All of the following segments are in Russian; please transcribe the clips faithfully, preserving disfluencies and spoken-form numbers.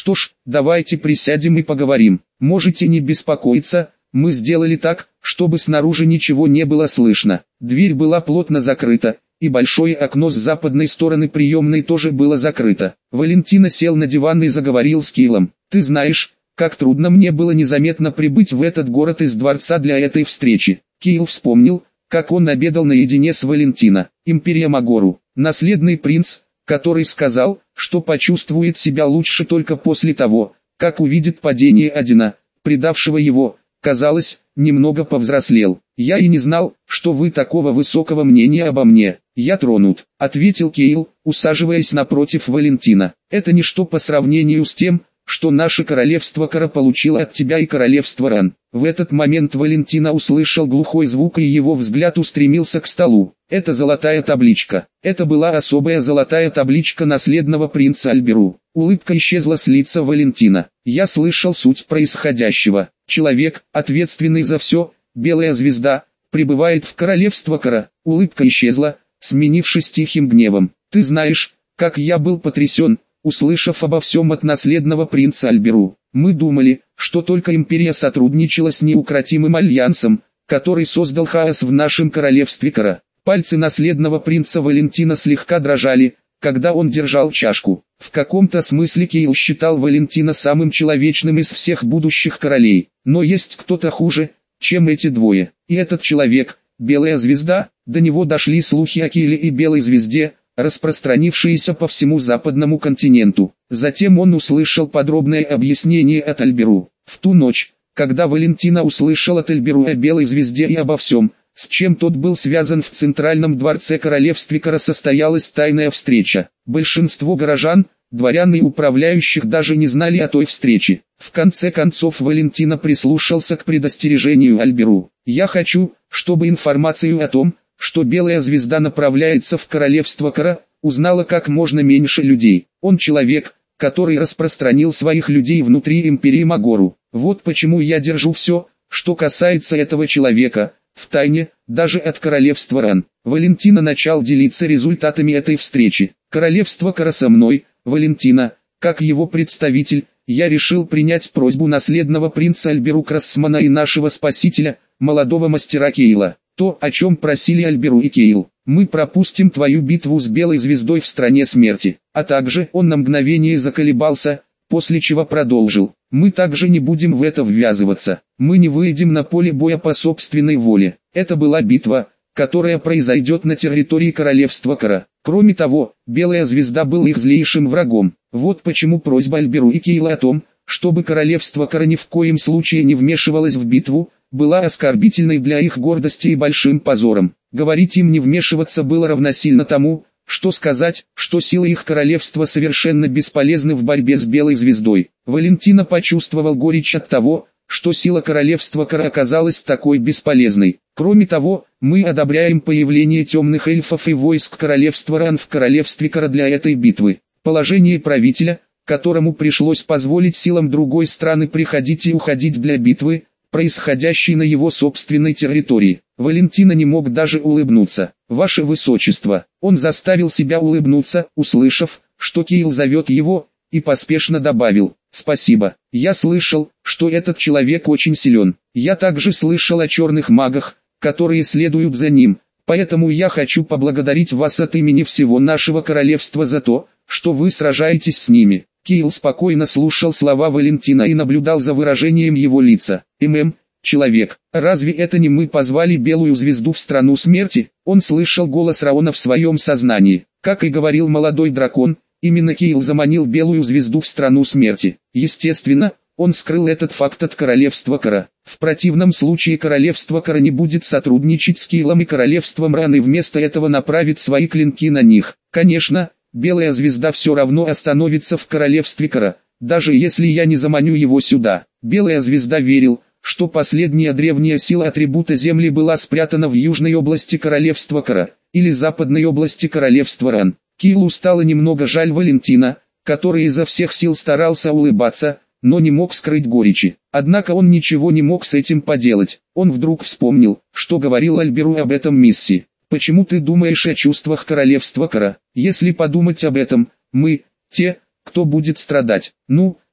Что ж, давайте присядем и поговорим. Можете не беспокоиться, мы сделали так, чтобы снаружи ничего не было слышно. Дверь была плотно закрыта, и большое окно с западной стороны приемной тоже было закрыто. Валентина сел на диван и заговорил с Кейлом. «Ты знаешь, как трудно мне было незаметно прибыть в этот город из дворца для этой встречи». Кейл вспомнил, как он обедал наедине с Валентино. Империя Магору, наследный принц, который сказал, что почувствует себя лучше только после того, как увидит падение Одина, предавшего его, казалось, немного повзрослел. «Я и не знал, что вы такого высокого мнения обо мне. Я тронут», — ответил Кейл, усаживаясь напротив Валентина. «Это ничто по сравнению с тем, что наше королевство Кара получило от тебя и королевство Ран». В этот момент Валентина услышал глухой звук, и его взгляд устремился к столу. Это золотая табличка. Это была особая золотая табличка наследного принца Альберу. Улыбка исчезла с лица Валентина. «Я слышал суть происходящего. Человек, ответственный за все, белая звезда, прибывает в королевство Кара». Улыбка исчезла, сменившись тихим гневом. «Ты знаешь, как я был потрясен, услышав обо всем от наследного принца Альберу. Мы думали, что только империя сотрудничала с неукротимым альянсом, который создал хаос в нашем королевстве Кара». Пальцы наследного принца Валентина слегка дрожали, когда он держал чашку. В каком-то смысле Кейл считал Валентина самым человечным из всех будущих королей. Но есть кто-то хуже, чем эти двое. И этот человек, Белая Звезда. До него дошли слухи о Кейле и Белой Звезде, распространившиеся по всему западному континенту. Затем он услышал подробное объяснение от Альберу. В ту ночь, когда Валентина услышал от Альберу о Белой Звезде и обо всем, с чем тот был связан, в центральном дворце королевства Кара состоялась тайная встреча. Большинство горожан, дворян и управляющих даже не знали о той встрече. В конце концов Валентина прислушался к предостережению Альберу. «Я хочу, чтобы информацию о том, что Белая Звезда направляется в королевство Кара, узнало как можно меньше людей. Он человек, который распространил своих людей внутри империи Магору. Вот почему я держу все, что касается этого человека, в тайне, даже от королевства Ран». Валентина начал делиться результатами этой встречи. «Королевство Кара со мной, Валентина, как его представитель, я решил принять просьбу наследного принца Альберу Красмана и нашего спасителя, молодого мастера Кейла. То, о чем просили Альберу и Кейл. Мы пропустим твою битву с Белой Звездой в стране смерти». А также он на мгновение заколебался, после чего продолжил. «Мы также не будем в это ввязываться. Мы не выйдем на поле боя по собственной воле. Это была битва, которая произойдет на территории королевства Кара. Кроме того, Белая Звезда был их злейшим врагом. Вот почему просьба Альберу и Кейла о том, чтобы королевство Кара ни в коем случае не вмешивалось в битву, была оскорбительной для их гордости и большим позором. Говорить им не вмешиваться было равносильно тому, что сказать, что силы их королевства совершенно бесполезны в борьбе с Белой Звездой. Валентина почувствовал горечь от того, что сила королевства Кара оказалась такой бесполезной. Кроме того, мы одобряем появление темных эльфов и войск королевства Ран в королевстве Кара для этой битвы. Положение правителя, которому пришлось позволить силам другой страны приходить и уходить для битвы, происходящей на его собственной территории. Валентина не мог даже улыбнуться. «Ваше Высочество». Он заставил себя улыбнуться, услышав, что Кейл зовет его, и поспешно добавил: «Спасибо. Я слышал, что этот человек очень силен. Я также слышал о черных магах, которые следуют за ним, поэтому я хочу поблагодарить вас от имени всего нашего королевства за то, что вы сражаетесь с ними». Кейл спокойно слушал слова Валентина и наблюдал за выражением его лица. «ММ, человек, разве это не мы позвали Белую Звезду в страну смерти?» Он слышал голос Раона в своем сознании. Как и говорил молодой дракон, именно Кейл заманил Белую Звезду в страну смерти. Естественно, он скрыл этот факт от королевства Кара. В противном случае королевство Кара не будет сотрудничать с Кейлом и королевством Ран, и вместо этого направит свои клинки на них. Конечно, Белая Звезда все равно остановится в королевстве Кара, даже если я не заманю его сюда. Белая Звезда верил, что последняя древняя сила атрибута Земли была спрятана в южной области королевства Кара, или западной области королевства Ран. Кейлу стало немного жаль Валентина, который изо всех сил старался улыбаться, но не мог скрыть горечи. Однако он ничего не мог с этим поделать. Он вдруг вспомнил, что говорил Альберу об этом миссии. «Почему ты думаешь о чувствах королевства Кара? Если подумать об этом, мы, те, кто будет страдать. Ну,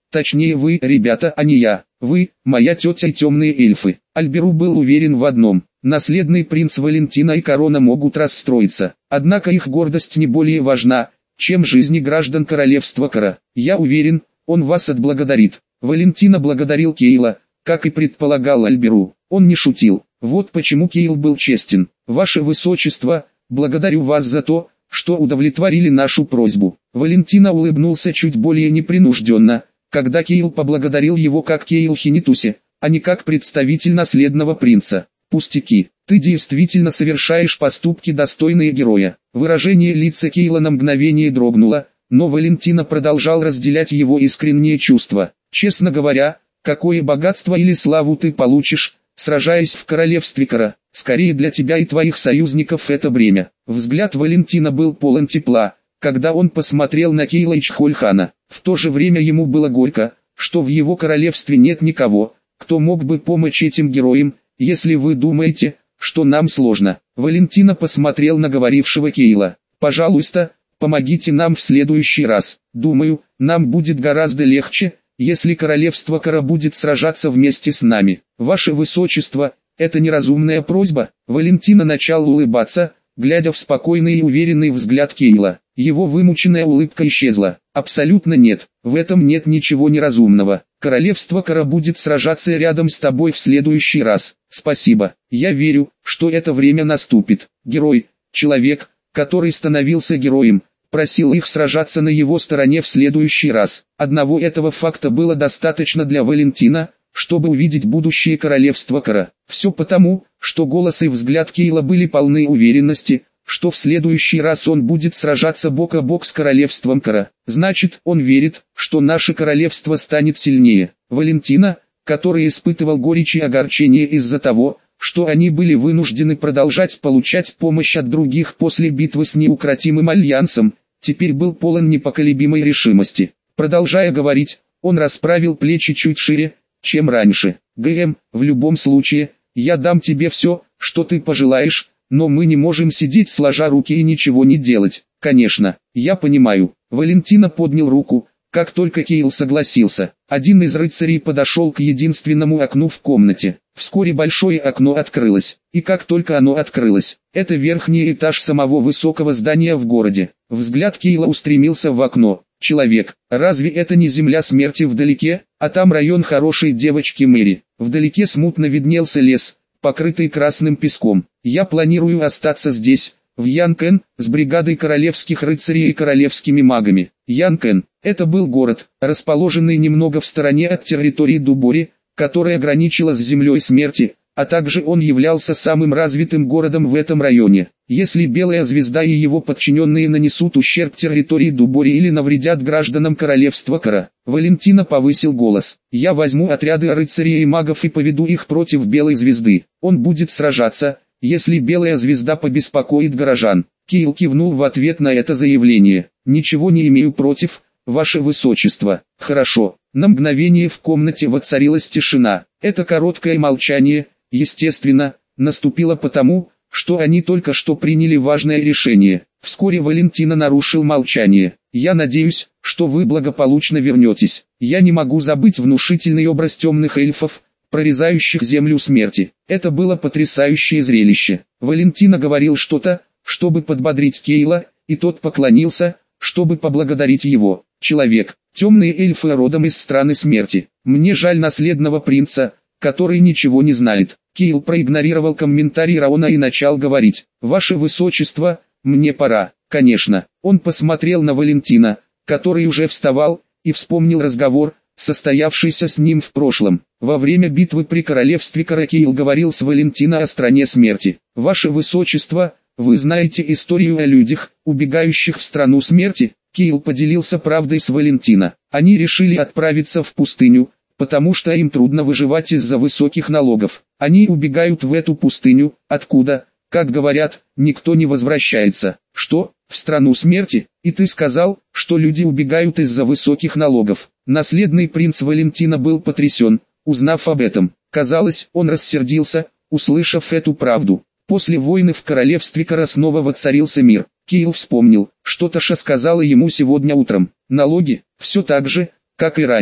Точнее вы, ребята, а не я. Вы, моя тетя и темные эльфы. Альберу был уверен в одном. Наследный принц Валентина и корона могут расстроиться. Однако их гордость не более важна, чем жизни граждан королевства Кара. Я уверен, он вас отблагодарит. Валентина благодарил Кейла, как и предполагал Альберу. Он не шутил. Вот почему Кейл был честен. Ваше Высочество, благодарю вас за то, что удовлетворили нашу просьбу. Валентина улыбнулся чуть более непринужденно, когда Кейл поблагодарил его как Кейл Хинитуси, а не как представитель наследного принца. Пустяки, ты действительно совершаешь поступки, достойные героя. Выражение лица Кейла на мгновение дрогнуло, но Валентина продолжал разделять его искренние чувства. Честно говоря, какое богатство или славу ты получишь, сражаясь в королевстве Кара? Скорее для тебя и твоих союзников это бремя. Взгляд Валентина был полон тепла, когда он посмотрел на Кейла и Чхольхана. В то же время ему было горько, что в его королевстве нет никого, кто мог бы помочь этим героям. Если вы думаете, что нам сложно. Валентина посмотрел на говорившего Кейла. Пожалуйста, помогите нам в следующий раз. Думаю, нам будет гораздо легче, если королевство Кара будет сражаться вместе с нами. Ваше Высочество, это неразумная просьба. Валентина начал улыбаться, глядя в спокойный и уверенный взгляд Кейла. Его вымученная улыбка исчезла. Абсолютно нет, в этом нет ничего неразумного. Королевство Кара будет сражаться рядом с тобой в следующий раз. Спасибо, я верю, что это время наступит. Герой, человек, который становился героем, просил их сражаться на его стороне в следующий раз. Одного этого факта было достаточно для Валентина, чтобы увидеть будущее королевства Кара. Все потому, что голос и взгляд Кейла были полны уверенности, что в следующий раз он будет сражаться бок о бок с королевством Кара. Значит, он верит, что наше королевство станет сильнее. Валентина, который испытывал горечь и огорчение из-за того, что они были вынуждены продолжать получать помощь от других после битвы с неукротимым альянсом, теперь был полон непоколебимой решимости. Продолжая говорить, он расправил плечи чуть шире, чем раньше. ГМ, в любом случае, я дам тебе все, что ты пожелаешь, но мы не можем сидеть сложа руки и ничего не делать. Конечно, я понимаю. Валентина поднял руку, как только Кейл согласился. Один из рыцарей подошел к единственному окну в комнате. Вскоре большое окно открылось, и как только оно открылось, это верхний этаж самого высокого здания в городе. Взгляд Кейла устремился в окно. Человек, разве это не земля смерти вдалеке, а там район хорошей девочки Мэри? Вдалеке смутно виднелся лес, покрытый красным песком. Я планирую остаться здесь, в Янкен, с бригадой королевских рыцарей и королевскими магами. Янкен – это был город, расположенный немного в стороне от территории Дубори, которая граничила с землей смерти, а также он являлся самым развитым городом в этом районе. Если Белая Звезда и его подчиненные нанесут ущерб территории Дубори или навредят гражданам королевства Кара, Валентина повысил голос. Я возьму отряды рыцарей и магов и поведу их против Белой Звезды. Он будет сражаться, если Белая Звезда побеспокоит горожан. Кейл кивнул в ответ на это заявление. Ничего не имею против, Ваше Высочество. Хорошо. На мгновение в комнате воцарилась тишина. Это короткое молчание, естественно, наступило потому, что они только что приняли важное решение. Вскоре Валентина нарушил молчание. «Я надеюсь, что вы благополучно вернетесь. Я не могу забыть внушительный образ темных эльфов, прорезающих землю смерти. Это было потрясающее зрелище». Валентина говорил что-то, чтобы подбодрить Кейла, и тот поклонился, чтобы поблагодарить его. «Человек, темные эльфы родом из страны смерти. Мне жаль наследного принца, который ничего не знает». Кейл проигнорировал комментарий Раона и начал говорить. «Ваше Высочество, мне пора». Конечно, он посмотрел на Валентина, который уже вставал, и вспомнил разговор, состоявшийся с ним в прошлом. Во время битвы при королевстве Кара Кейл говорил с Валентина о стране смерти. «Ваше Высочество, вы знаете историю о людях, убегающих в страну смерти?» Кейл поделился правдой с Валентина. Они решили отправиться в пустыню, потому что им трудно выживать из-за высоких налогов. Они убегают в эту пустыню, откуда, как говорят, никто не возвращается. Что, в страну смерти? И ты сказал, что люди убегают из-за высоких налогов. Наследный принц Валентина был потрясен, узнав об этом. Казалось, он рассердился, услышав эту правду. После войны в королевстве Кара снова воцарился мир. Кейл вспомнил, что Таша сказала ему сегодня утром. Налоги, все так же, как и раньше.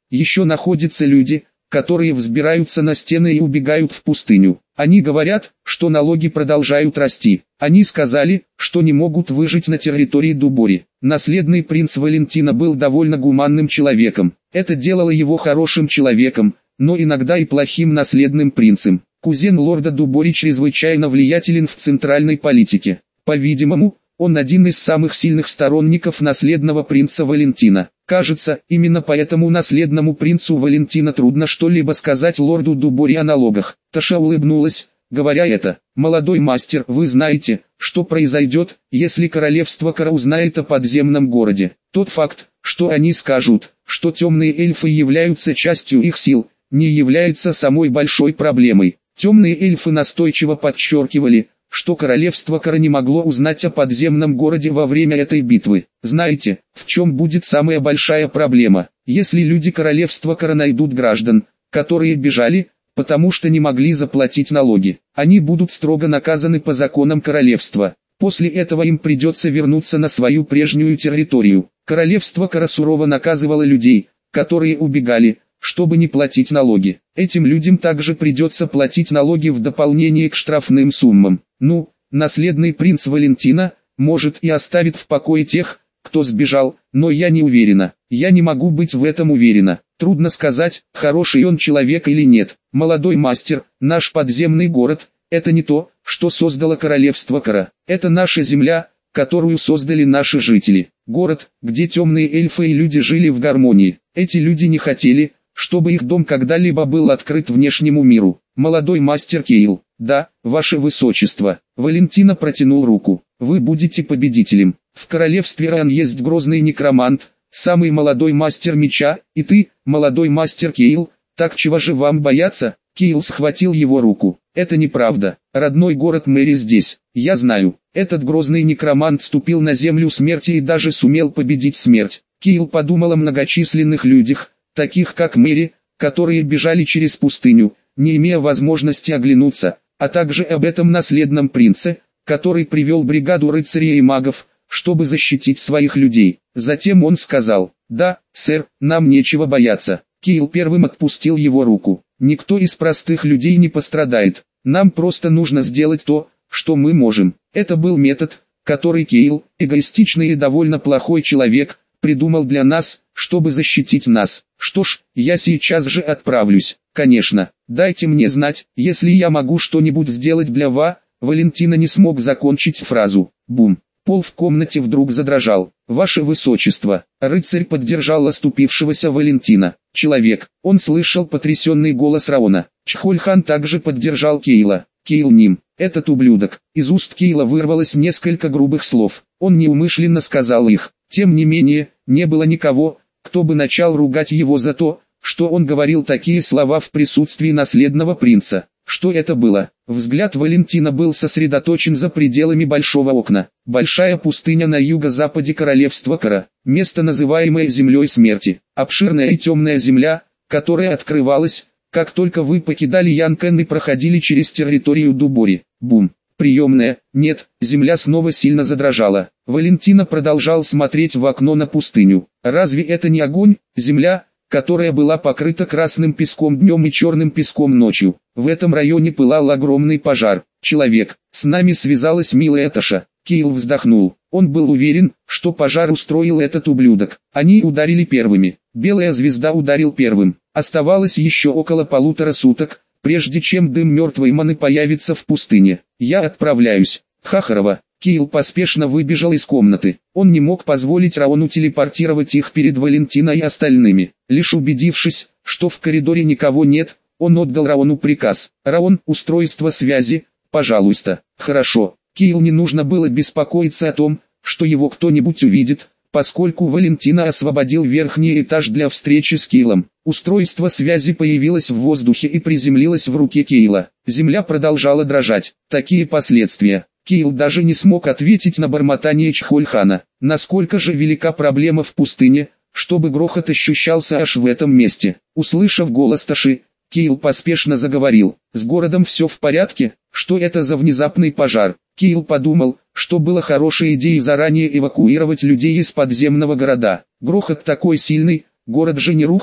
Еще находятся люди, которые взбираются на стены и убегают в пустыню. Они говорят, что налоги продолжают расти. Они сказали, что не могут выжить на территории Дубори. Наследный принц Валентина был довольно гуманным человеком. Это делало его хорошим человеком, но иногда и плохим наследным принцем. Кузен лорда Дубори чрезвычайно влиятелен в центральной политике. По-видимому, он один из самых сильных сторонников наследного принца Валентина. Кажется, именно поэтому наследному принцу Валентина трудно что-либо сказать лорду Дубори о налогах. Таша улыбнулась, говоря это. «Молодой мастер, вы знаете, что произойдет, если королевство Кара узнает о подземном городе. Тот факт, что они скажут, что темные эльфы являются частью их сил, не является самой большой проблемой. Темные эльфы настойчиво подчеркивали, что королевство Кара не могло узнать о подземном городе во время этой битвы. Знаете, в чем будет самая большая проблема? Если люди королевства Кара найдут граждан, которые бежали, потому что не могли заплатить налоги, они будут строго наказаны по законам королевства. После этого им придется вернуться на свою прежнюю территорию. Королевство Кара сурово наказывало людей, которые убегали, чтобы не платить налоги. Этим людям также придется платить налоги в дополнение к штрафным суммам. Ну, наследный принц Валентина, может и оставит в покое тех, кто сбежал, но я не уверена. Я не могу быть в этом уверена. Трудно сказать, хороший он человек или нет. Молодой мастер, наш подземный город, это не то, что создало королевство Кара. Это наша земля, которую создали наши жители. Город, где темные эльфы и люди жили в гармонии. Эти люди не хотели, чтобы их дом когда-либо был открыт внешнему миру. Молодой мастер Кейл, да, ваше высочество. Валентина протянул руку. Вы будете победителем. В королевстве Ран есть грозный некромант, самый молодой мастер меча, и ты, молодой мастер Кейл, так чего же вам бояться? Кейл схватил его руку. Это неправда. Родной город Мэри здесь. Я знаю. Этот грозный некромант ступил на землю смерти и даже сумел победить смерть. Кейл подумал о многочисленных людях, таких как Мэри, которые бежали через пустыню, не имея возможности оглянуться, а также об этом наследном принце, который привел бригаду рыцарей и магов, чтобы защитить своих людей. Затем он сказал: «Да, сэр, нам нечего бояться». Кейл первым отпустил его руку. «Никто из простых людей не пострадает. Нам просто нужно сделать то, что мы можем». Это был метод, который Кейл, эгоистичный и довольно плохой человек, придумал для нас, чтобы защитить нас. Что ж, я сейчас же отправлюсь. Конечно, дайте мне знать, если я могу что-нибудь сделать для вас. Валентина не смог закончить фразу. Бум. Пол в комнате вдруг задрожал. «Ваше высочество!» Рыцарь поддержал оступившегося Валентина. «Человек!» Он слышал потрясенный голос Раона. Чхольхан также поддержал Кейла. «Кейл Ним, этот ублюдок!» Из уст Кейла вырвалось несколько грубых слов. Он неумышленно сказал их. Тем не менее, не было никого, кто бы начал ругать его за то, что он говорил такие слова в присутствии наследного принца. Что это было? Взгляд Валентина был сосредоточен за пределами большого окна. Большая пустыня на юго-западе королевства Кара, место, называемое землей смерти. Обширная и темная земля, которая открывалась, как только вы покидали Янкэн и проходили через территорию Дубори. Бум. Приемная, нет, земля снова сильно задрожала. Валентина продолжал смотреть в окно на пустыню. Разве это не огонь, земля, которая была покрыта красным песком днем и черным песком ночью? В этом районе пылал огромный пожар. Человек, с нами связалась милая Таша. Кейл вздохнул. Он был уверен, что пожар устроил этот ублюдок. Они ударили первыми. Белая звезда ударил первым. Оставалось еще около полутора суток, прежде чем дым мертвой маны появится в пустыне. Я отправляюсь. Хахарова. Кейл поспешно выбежал из комнаты. Он не мог позволить Раону телепортировать их перед Валентиной и остальными. Лишь убедившись, что в коридоре никого нет, он отдал Раону приказ. «Раон, устройство связи, пожалуйста». «Хорошо». Кейл не нужно было беспокоиться о том, что его кто-нибудь увидит, поскольку Валентина освободил верхний этаж для встречи с Кейлом. Устройство связи появилось в воздухе и приземлилось в руке Кейла. Земля продолжала дрожать. Такие последствия. Кейл даже не смог ответить на бормотание Чхольхана. Насколько же велика проблема в пустыне, чтобы грохот ощущался аж в этом месте. Услышав голос Таши, Кейл поспешно заговорил. «С городом все в порядке? Что это за внезапный пожар?» Кейл подумал, что было хорошей идеей заранее эвакуировать людей из подземного города. Грохот такой сильный, город же не рухнул,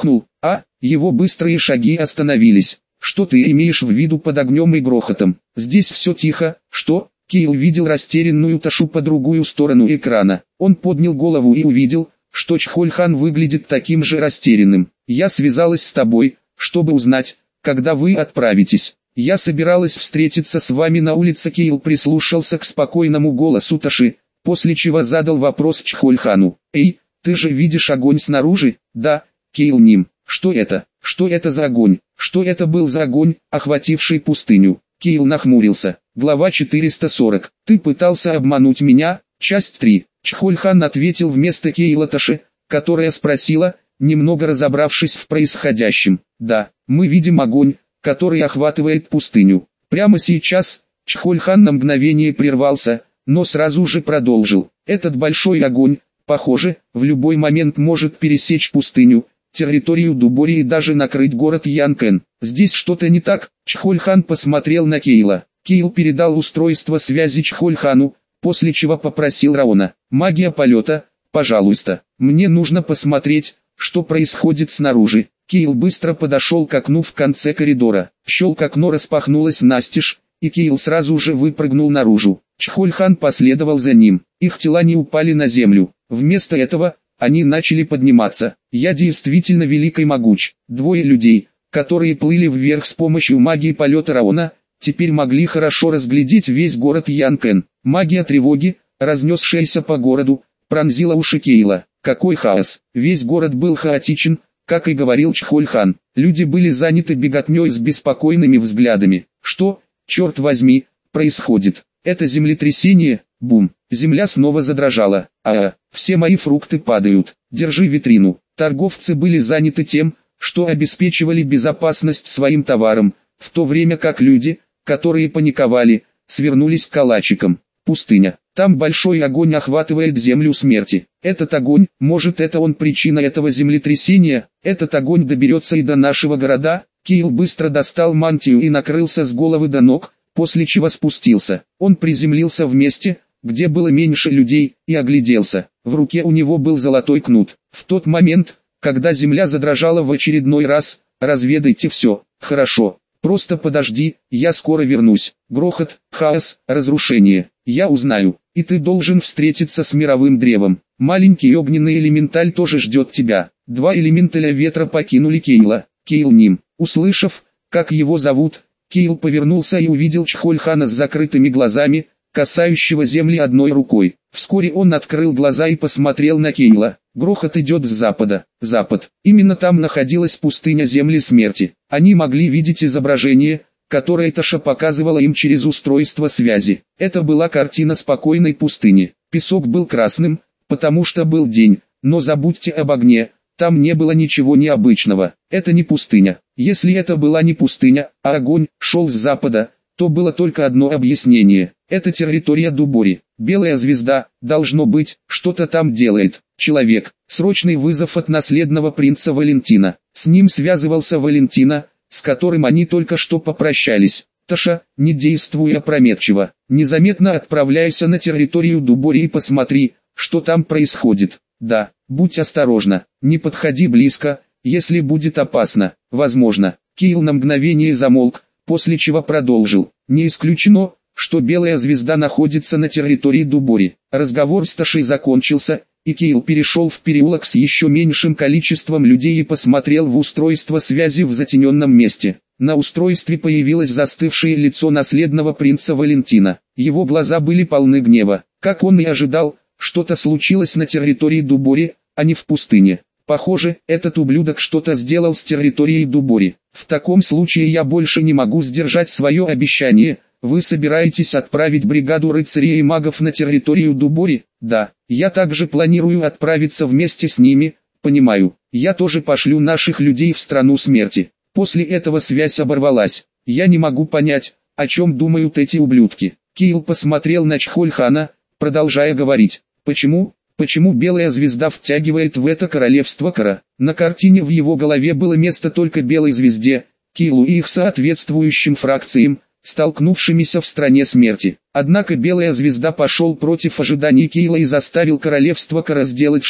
А, его быстрые шаги остановились. Что ты имеешь в виду под огнем и грохотом? Здесь все тихо. Что? Кейл видел растерянную Ташу по другую сторону экрана. Он поднял голову и увидел, что Чхольхан выглядит таким же растерянным. Я связалась с тобой, чтобы узнать, когда вы отправитесь. Я собиралась встретиться с вами на улице. Кейл прислушался к спокойному голосу Таши, после чего задал вопрос Чхольхану. Эй, ты же видишь огонь снаружи? Да, Кейл Ним. Что это? Что это за огонь? Что это был за огонь, охвативший пустыню? Кейл нахмурился. Глава четыреста сорок. Ты пытался обмануть меня? Часть три. Чхольхан ответил вместо Кейла Таши, которая спросила, немного разобравшись в происходящем. Да, мы видим огонь, который охватывает пустыню. Прямо сейчас, Чхольхан на мгновение прервался, но сразу же продолжил. Этот большой огонь, похоже, в любой момент может пересечь пустыню, территорию Дубори и даже накрыть город Янкэн. Здесь что-то не так. Чхольхан посмотрел на Кейла. Кейл передал устройство связи Чхольхану, после чего попросил Раона. Магия полета, пожалуйста. Мне нужно посмотреть, что происходит снаружи. Кейл быстро подошел к окну в конце коридора. Щелк окно распахнулось настежь, и Кейл сразу же выпрыгнул наружу. Чхольхан последовал за ним. Их тела не упали на землю. Вместо этого, они начали подниматься. Я действительно велик и могуч. Двое людей, которые плыли вверх с помощью магии полета Раона, теперь могли хорошо разглядеть весь город Янкэн. Магия тревоги, разнесшаяся по городу, пронзила уши Кейла. Какой хаос! Весь город был хаотичен, как и говорил Чхольхан. Люди были заняты беготней с беспокойными взглядами. Что, черт возьми, происходит? Это землетрясение? Бум! Земля снова задрожала. А, все мои фрукты падают. Держи витрину. Торговцы были заняты тем, что обеспечивали безопасность своим товарам, в то время как люди, которые паниковали, свернулись калачиком. Пустыня. Там большой огонь охватывает землю смерти. Этот огонь, может это он причина этого землетрясения? Этот огонь доберется и до нашего города? Кейл быстро достал мантию и накрылся с головы до ног, после чего спустился. Он приземлился в месте, где было меньше людей, и огляделся. В руке у него был золотой кнут. В тот момент, когда земля задрожала в очередной раз, разведайте все. Хорошо. Просто подожди, я скоро вернусь. Грохот, хаос, разрушение. Я узнаю. И ты должен встретиться с мировым древом. Маленький огненный элементаль тоже ждет тебя. Два элементаля ветра покинули Кейла. Кейл Ним. Услышав, как его зовут, Кейл повернулся и увидел Чхольхана с закрытыми глазами, касающего земли одной рукой. Вскоре он открыл глаза и посмотрел на Кейла. Грохот идет с запада. Запад. Именно там находилась пустыня земли смерти. Они могли видеть изображение, которое Таша показывала им через устройство связи. Это была картина спокойной пустыни. Песок был красным, потому что был день, но забудьте об огне, там не было ничего необычного. Это не пустыня. Если это была не пустыня, а огонь шел с запада, то было только одно объяснение. Это территория Дубори. Белая звезда, должно быть, что-то там делает. Человек. Срочный вызов от наследного принца Валентина. С ним связывался Валентина, с которым они только что попрощались. Таша, не действуй опрометчиво. Незаметно отправляйся на территорию Дубори и посмотри, что там происходит. Да, будь осторожна, не подходи близко, если будет опасно. Возможно. Кейл на мгновение замолк, после чего продолжил. Не исключено, что белая звезда находится на территории Дубори. Разговор с Ташей закончился, и Кейл перешел в переулок с еще меньшим количеством людей и посмотрел в устройство связи в затененном месте. На устройстве появилось застывшее лицо наследного принца Валентина. Его глаза были полны гнева. Как он и ожидал, что-то случилось на территории Дубори, а не в пустыне. Похоже, этот ублюдок что-то сделал с территорией Дубори. В таком случае я больше не могу сдержать свое обещание. Вы собираетесь отправить бригаду рыцарей и магов на территорию Дубори? Да, я также планирую отправиться вместе с ними, понимаю. Я тоже пошлю наших людей в страну смерти. После этого связь оборвалась. Я не могу понять, о чем думают эти ублюдки. Кейл посмотрел на Чхольхана, продолжая говорить. Почему? Почему белая звезда втягивает в это королевство Кара? На картине в его голове было место только белой звезде, Кейлу и их соответствующим фракциям, столкнувшимися в стране смерти. Однако белая звезда пошел против ожиданий Кейла и заставил королевство Кара сделать шаг.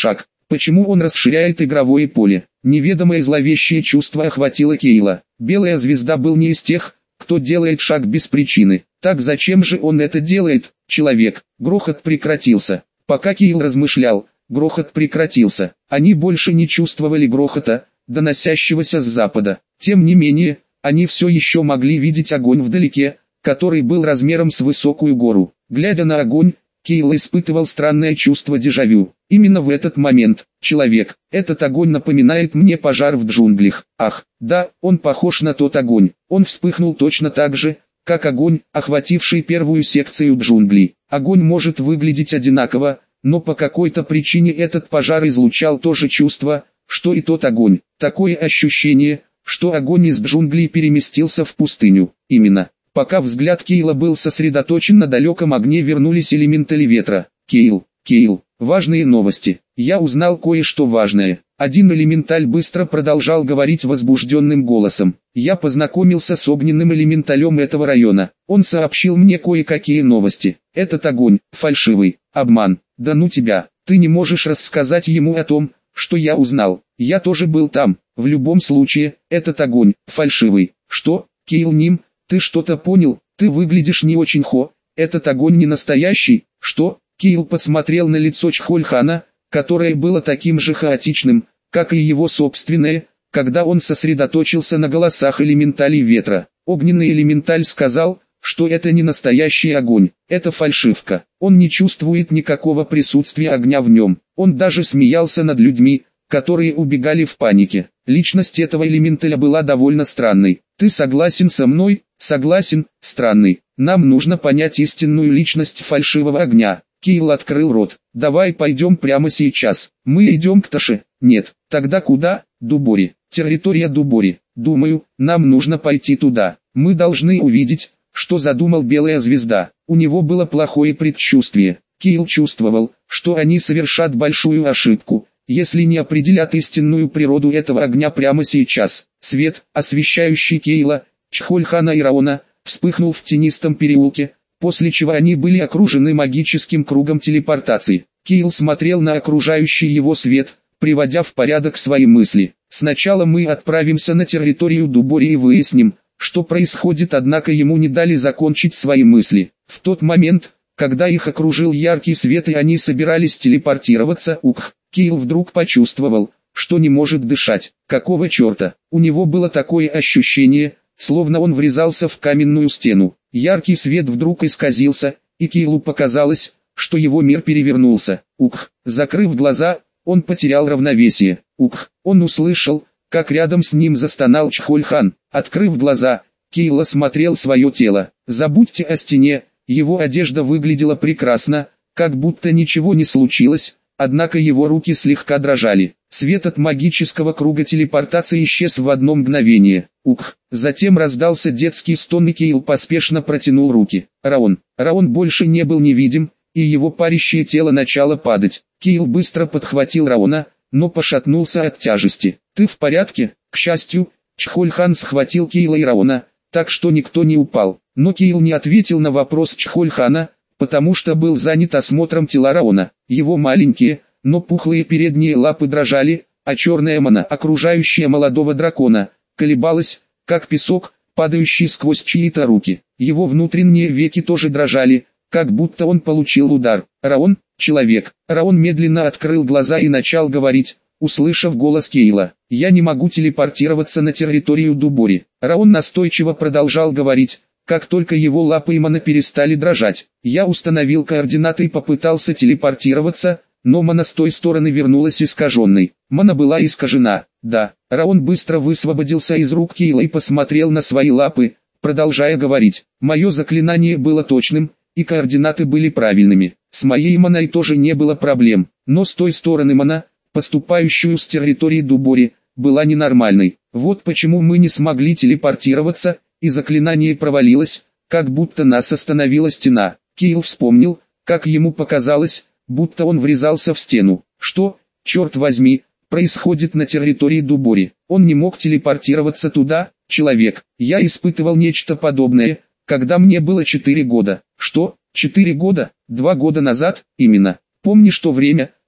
Почему он расширяет игровое поле? Неведомое зловещее чувство охватило Кейла. Белая звезда был не из тех, кто делает шаг без причины. Так зачем же он это делает, человек? Грохот прекратился. Пока Кейл размышлял, грохот прекратился. Они больше не чувствовали грохота, доносящегося с запада. Тем не менее, они все еще могли видеть огонь вдалеке, который был размером с высокую гору. Глядя на огонь, Кейл испытывал странное чувство дежавю. Именно в этот момент, человек, этот огонь напоминает мне пожар в джунглях. Ах, да, он похож на тот огонь. Он вспыхнул точно так же, как огонь, охвативший первую секцию джунглей. Огонь может выглядеть одинаково, но по какой-то причине этот пожар излучал то же чувство, что и тот огонь. Такое ощущение, что огонь из джунглей переместился в пустыню. Именно. Пока взгляд Кейла был сосредоточен на далеком огне, вернулись элементали ветра. Кейл, Кейл, важные новости. Я узнал кое-что важное. Один элементаль быстро продолжал говорить возбужденным голосом. Я познакомился с огненным элементалем этого района. Он сообщил мне кое-какие новости. Этот огонь, фальшивый, обман. Да ну тебя, ты не можешь рассказать ему о том, что я узнал. Я тоже был там. В любом случае, этот огонь, фальшивый. Что, Кейл Ним? Ты что-то понял? Ты выглядишь не очень хо. Этот огонь не настоящий. Что? Кейл посмотрел на лицо Чхольхана, которое было таким же хаотичным, как и его собственное, когда он сосредоточился на голосах элементалей ветра. Огненный элементаль сказал, что это не настоящий огонь, это фальшивка. Он не чувствует никакого присутствия огня в нем. Он даже смеялся над людьми, которые убегали в панике. Личность этого элементаля была довольно странной. Ты согласен со мной? Согласен, странный. Нам нужно понять истинную личность фальшивого огня. Кейл открыл рот. Давай пойдем прямо сейчас. Мы идем к Таше. Нет. Тогда куда? Дубори. Территория Дубори. Думаю, нам нужно пойти туда. Мы должны увидеть, что задумал Белая Звезда. У него было плохое предчувствие. Кейл чувствовал, что они совершат большую ошибку, если не определят истинную природу этого огня прямо сейчас. Свет, освещающий Кейла, Чхольхана и Раона, вспыхнул в тенистом переулке, после чего они были окружены магическим кругом телепортации. Кейл смотрел на окружающий его свет, приводя в порядок свои мысли. Сначала мы отправимся на территорию Дубори и выясним, что происходит, однако ему не дали закончить свои мысли. В тот момент, когда их окружил яркий свет и они собирались телепортироваться, ух, Кейл вдруг почувствовал, что не может дышать. Какого черта? У него было такое ощущение, словно он врезался в каменную стену. Яркий свет вдруг исказился, и Кейлу показалось, что его мир перевернулся. Ух, закрыв глаза, он потерял равновесие. Ух, он услышал, как рядом с ним застонал Чхольхан. Открыв глаза, Кейл осмотрел свое тело. Забудьте о стене, его одежда выглядела прекрасно, как будто ничего не случилось, однако его руки слегка дрожали. Свет от магического круга телепортации исчез в одно мгновение. Ух, затем раздался детский стон, и Кейл поспешно протянул руки. Раон. Раон больше не был невидим, и его парящее тело начало падать. Кейл быстро подхватил Раона, но пошатнулся от тяжести. «Ты в порядке?» К счастью, Чхольхан схватил Кейла и Раона, так что никто не упал. Но Кейл не ответил на вопрос Чхольхана, потому что был занят осмотром тела Раона. Его маленькие, но пухлые передние лапы дрожали, а черная мана, окружающая молодого дракона, колебалась, как песок, падающий сквозь чьи-то руки. Его внутренние веки тоже дрожали, как будто он получил удар. «Раон, человек». Раон медленно открыл глаза и начал говорить, услышав голос Кейла. «Я не могу телепортироваться на территорию Дубори». Раон настойчиво продолжал говорить, как только его лапы и мана перестали дрожать. «Я установил координаты и попытался телепортироваться, но мана с той стороны вернулась искаженной». Мана была искажена. Да. Раон быстро высвободился из рук Кейла и посмотрел на свои лапы, продолжая говорить. «Мое заклинание было точным, и координаты были правильными. С моей маной тоже не было проблем, но с той стороны мана, поступающую с территории Дубори, была ненормальной. Вот почему мы не смогли телепортироваться, и заклинание провалилось, как будто нас остановила стена». Кейл вспомнил, как ему показалось, будто он врезался в стену. Что, черт возьми, происходит на территории Дубори? Он не мог телепортироваться туда, человек. Я испытывал нечто подобное, когда мне было четыре года. Что, четыре года? Два года назад? Именно. Помнишь то время,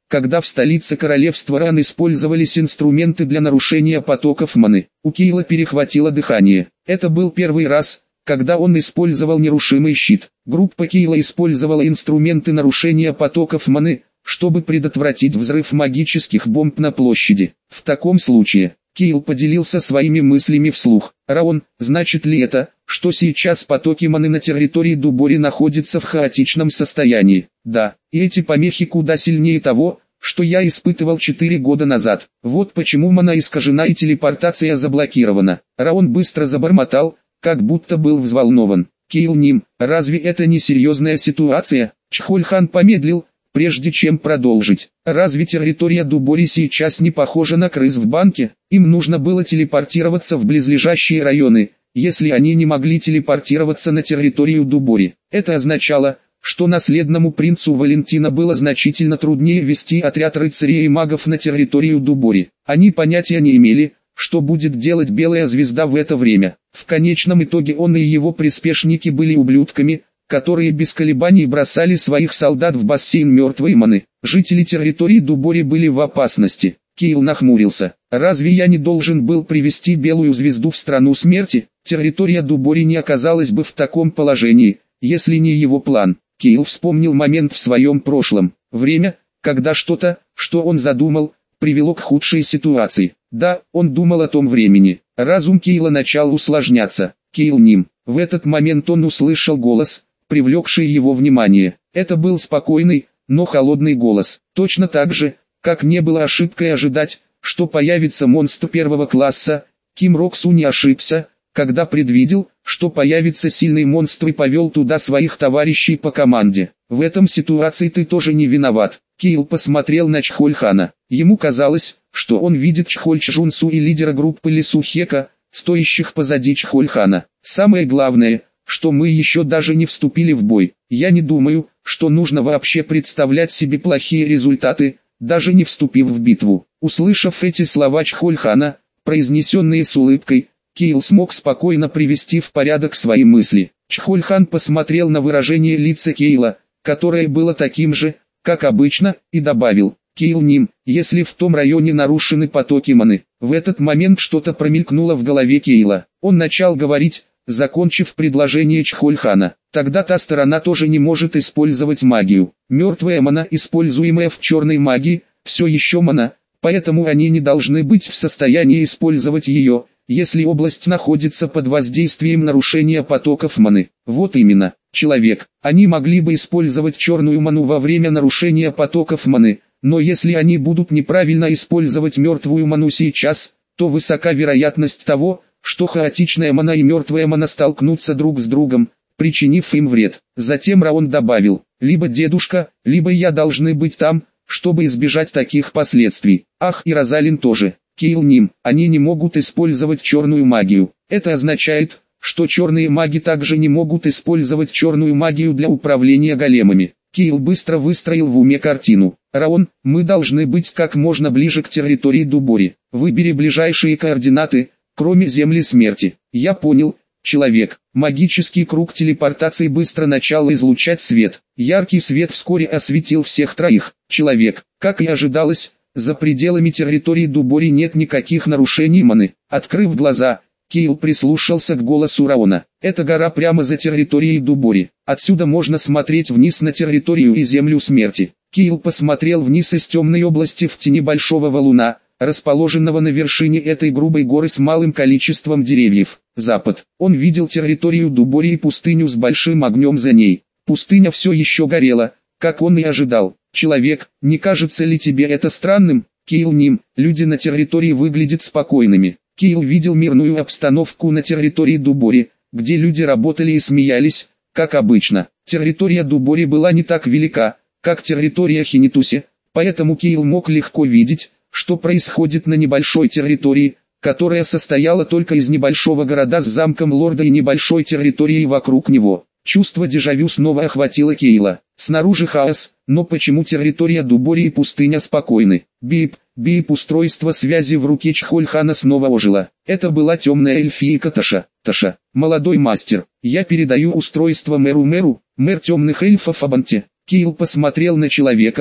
когда в столице королевства Ран использовались инструменты для нарушения потоков маны. У Кейла перехватило дыхание. Это был первый раз, когда он использовал нерушимый щит. Группа Кейла использовала инструменты нарушения потоков маны, чтобы предотвратить взрыв магических бомб на площади. В таком случае, Кейл поделился своими мыслями вслух. Раон, значит ли это, что сейчас потоки маны на территории Дубори находятся в хаотичном состоянии? Да, и эти помехи куда сильнее того, что я испытывал четыре года назад. Вот почему мана искажена и телепортация заблокирована. Раон быстро забормотал, как будто был взволнован. Кейл Ним, разве это не серьезная ситуация? Чхольхан помедлил, прежде чем продолжить. Разве территория Дубори сейчас не похожа на крыс в банке? Им нужно было телепортироваться в близлежащие районы, если они не могли телепортироваться на территорию Дубори. Это означало, что наследному принцу Валентина было значительно труднее вести отряд рыцарей и магов на территорию Дубори. Они понятия не имели, что будет делать Белая Звезда в это время. В конечном итоге он и его приспешники были ублюдками, которые без колебаний бросали своих солдат в бассейн мертвой маны. Жители территории Дубори были в опасности. Кейл нахмурился. Разве я не должен был привести Белую Звезду в страну смерти? Территория Дубори не оказалась бы в таком положении, если не его план. Кейл вспомнил момент в своем прошлом. Время, когда что-то, что он задумал, привело к худшей ситуации. Да, он думал о том времени. Разум Кейла начал усложняться. Кейл Ним. В этот момент он услышал голос, привлекший его внимание. Это был спокойный, но холодный голос. Точно так же, как не было ошибкой ожидать, что появится монстр первого класса, Ким Роксу не ошибся, когда предвидел, что появится сильный монстр и повел туда своих товарищей по команде. В этом ситуации ты тоже не виноват. Кейл посмотрел на Чхольхана. Ему казалось, что он видит Чхоль Чжунсу и лидера группы Лису Хека, стоящих позади Чхольхана. Самое главное, что мы еще даже не вступили в бой. Я не думаю, что нужно вообще представлять себе плохие результаты, даже не вступив в битву. Услышав эти слова Чхольхана, произнесенные с улыбкой, Кейл смог спокойно привести в порядок свои мысли. Чхольхан посмотрел на выражение лица Кейла, которое было таким же, как обычно, и добавил: Кейл Ним, если в том районе нарушены потоки маны. В этот момент что-то промелькнуло в голове Кейла. Он начал говорить, закончив предложение Чхольхана. Тогда та сторона тоже не может использовать магию. Мертвая мана, используемая в черной магии, все еще мана, поэтому они не должны быть в состоянии использовать ее, если область находится под воздействием нарушения потоков маны. Вот именно, человек. Они могли бы использовать черную ману во время нарушения потоков маны, но если они будут неправильно использовать мертвую ману сейчас, то высока вероятность того, что хаотичная мана и мертвая мана столкнутся друг с другом, причинив им вред. Затем Раон добавил: либо дедушка, либо я должны быть там, чтобы избежать таких последствий. Ах, и Розалин тоже. Кейл Ним, они не могут использовать черную магию. Это означает, что черные маги также не могут использовать черную магию для управления големами. Кейл быстро выстроил в уме картину. Раон, мы должны быть как можно ближе к территории Дубори. Выбери ближайшие координаты, кроме земли смерти. Я понял, человек. Магический круг телепортации быстро начал излучать свет. Яркий свет вскоре осветил всех троих. Человек, как и ожидалось, за пределами территории Дубори нет никаких нарушений маны. Открыв глаза, Кейл прислушался к голосу Раона. Это гора прямо за территорией Дубори. Отсюда можно смотреть вниз на территорию и землю смерти. Кейл посмотрел вниз из темной области в тени большого валуна, расположенного на вершине этой грубой горы с малым количеством деревьев. Запад. Он видел территорию Дубори и пустыню с большим огнем за ней. Пустыня все еще горела, как он и ожидал. Человек, не кажется ли тебе это странным? Кейл Ним, люди на территории выглядят спокойными. Кейл видел мирную обстановку на территории Дубори, где люди работали и смеялись, как обычно. Территория Дубори была не так велика, как территория Хинитуси, поэтому Кейл мог легко видеть, что происходит на небольшой территории, которая состояла только из небольшого города с замком лорда и небольшой территорией вокруг него. Чувство дежавю снова охватило Кейла. Снаружи хаос, но почему территория Дубори и пустыня спокойны? Бип, бип, устройство связи в руке Чхольхана снова ожило. Это была темная эльфийка Таша. Таша, молодой мастер, я передаю устройство мэру мэру, мэр темных эльфов Абанте. Кейл посмотрел на человека,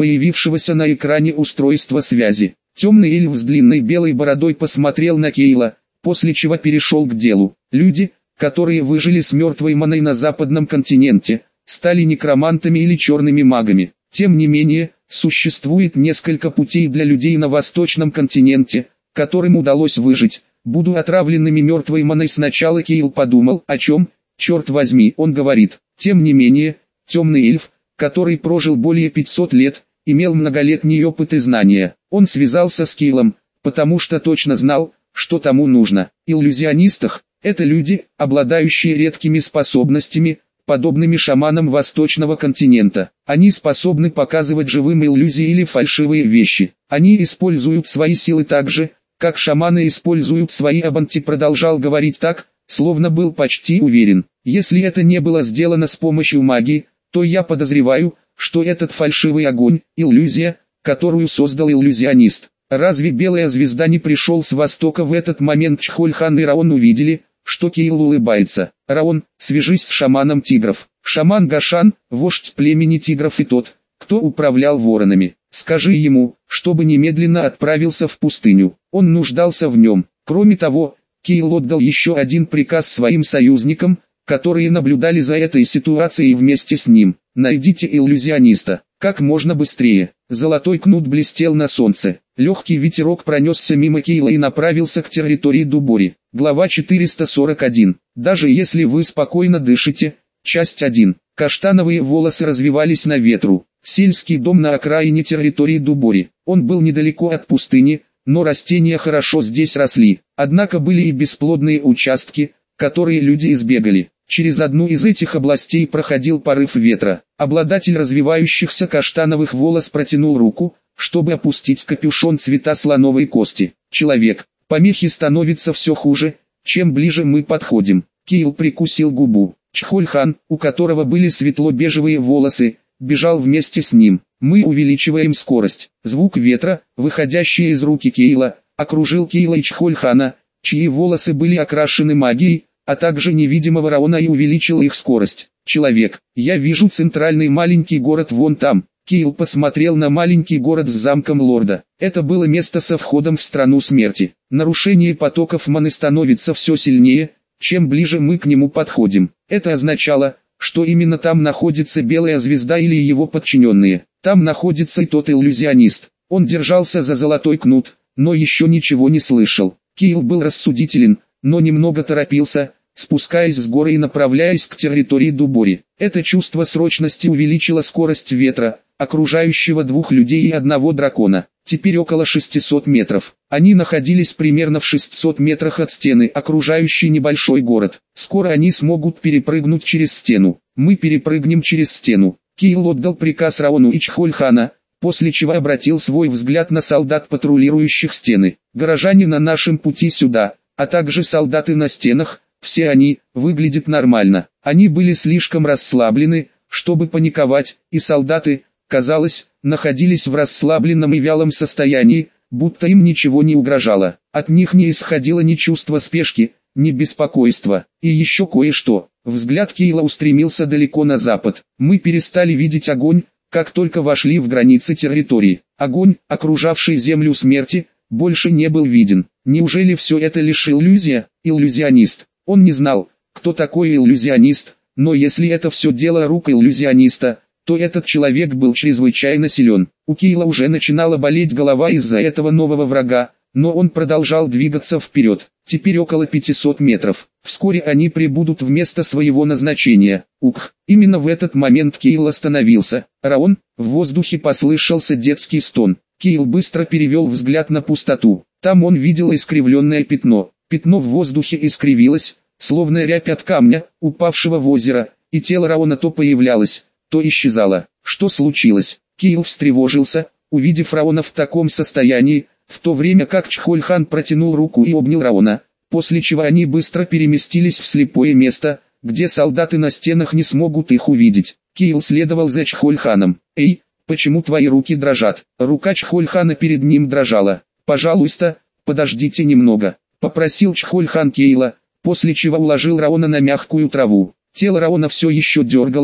появившегося на экране устройства связи. Темный эльф с длинной белой бородой посмотрел на Кейла, после чего перешел к делу. Люди, которые выжили с мертвой маной на западном континенте, стали некромантами или черными магами. Тем не менее, существует несколько путей для людей на восточном континенте, которым удалось выжить. Буду отравленными мертвой маной. Сначала Кейл подумал, о чем, черт возьми, он говорит. Тем не менее, темный эльф, который прожил более пятисот лет, имел многолетний опыт и знания. Он связался с Кейлом, потому что точно знал, что тому нужно. Иллюзионистах – это люди, обладающие редкими способностями, подобными шаманам восточного континента. Они способны показывать живым иллюзии или фальшивые вещи. Они используют свои силы так же, как шаманы используют свои абанти. Продолжал говорить так, словно был почти уверен. Если это не было сделано с помощью магии, то я подозреваю, что этот фальшивый огонь – иллюзия, которую создал иллюзионист. Разве белая звезда не пришел с востока? В этот момент Чхольхан и Раон увидели, что Кейл улыбается. Раон, свяжись с шаманом тигров. Шаман Гашан, вождь племени тигров и тот, кто управлял воронами. Скажи ему, чтобы немедленно отправился в пустыню. Он нуждался в нем. Кроме того, Кейл отдал еще один приказ своим союзникам, которые наблюдали за этой ситуацией вместе с ним. Найдите иллюзиониста, как можно быстрее. Золотой кнут блестел на солнце. Легкий ветерок пронесся мимо Кейла и направился к территории Дубори. Глава четыреста сорок один. Даже если вы спокойно дышите. Часть один. Каштановые волосы развивались на ветру. Сельский дом на окраине территории Дубори. Он был недалеко от пустыни, но растения хорошо здесь росли. Однако были и бесплодные участки, которые люди избегали. Через одну из этих областей проходил порыв ветра. Обладатель развивающихся каштановых волос протянул руку, чтобы опустить капюшон цвета слоновой кости. Человек, помехи становятся все хуже, чем ближе мы подходим. Кейл прикусил губу. Чхольхан, у которого были светло-бежевые волосы, бежал вместе с ним. Мы увеличиваем скорость. Звук ветра, выходящий из руки Кейла, окружил Кейла и Чхольхана, чьи волосы были окрашены магией, а также невидимого Раона, и увеличил их скорость. Человек, я вижу центральный маленький город вон там. Кейл посмотрел на маленький город с замком лорда. Это было место со входом в страну смерти. Нарушение потоков маны становится все сильнее, чем ближе мы к нему подходим. Это означало, что именно там находится белая звезда или его подчиненные. Там находится и тот иллюзионист. Он держался за золотой кнут, но еще ничего не слышал. Кейл был рассудителен, но немного торопился, спускаясь с горы и направляясь к территории Дубори. Это чувство срочности увеличило скорость ветра, окружающего двух людей и одного дракона. Теперь около шестисот метров. Они находились примерно в шестисот метрах от стены, окружающей небольшой город. Скоро они смогут перепрыгнуть через стену. Мы перепрыгнем через стену. Кейл отдал приказ Раону и Чхольхана, после чего обратил свой взгляд на солдат, патрулирующих стены. Горожане на нашем пути сюда, а также солдаты на стенах, все они выглядят нормально. Они были слишком расслаблены, чтобы паниковать, и солдаты, казалось, находились в расслабленном и вялом состоянии, будто им ничего не угрожало. От них не исходило ни чувства спешки, ни беспокойства. И еще кое-что. Взгляд Кейла устремился далеко на запад. Мы перестали видеть огонь, как только вошли в границы территории. Огонь, окружавший землю смерти, больше не был виден. Неужели все это лишь иллюзия? Иллюзионист. Он не знал, кто такой иллюзионист, но если это все дело рук иллюзиониста, то этот человек был чрезвычайно силен. У Кейла уже начинала болеть голова из-за этого нового врага, но он продолжал двигаться вперед. Теперь около пятисот метров. Вскоре они прибудут в место своего назначения. Ух! Именно в этот момент Кейл остановился. Раон, в воздухе послышался детский стон. Кейл быстро перевел взгляд на пустоту. Там он видел искривленное пятно. Пятно в воздухе искривилось, словно рябь от камня, упавшего в озеро, и тело Раона то появлялось, то исчезало. Что случилось? Кейл встревожился, увидев Раона в таком состоянии, в то время как Чхольхан протянул руку и обнял Раона, после чего они быстро переместились в слепое место, где солдаты на стенах не смогут их увидеть. Кейл следовал за Чхольханом. «Эй, почему твои руки дрожат?» Рука Чхольхана перед ним дрожала. «Пожалуйста, подождите немного», — попросил Чхольхан Кейла, после чего уложил Раона на мягкую траву. Тело Раона все еще дергалось,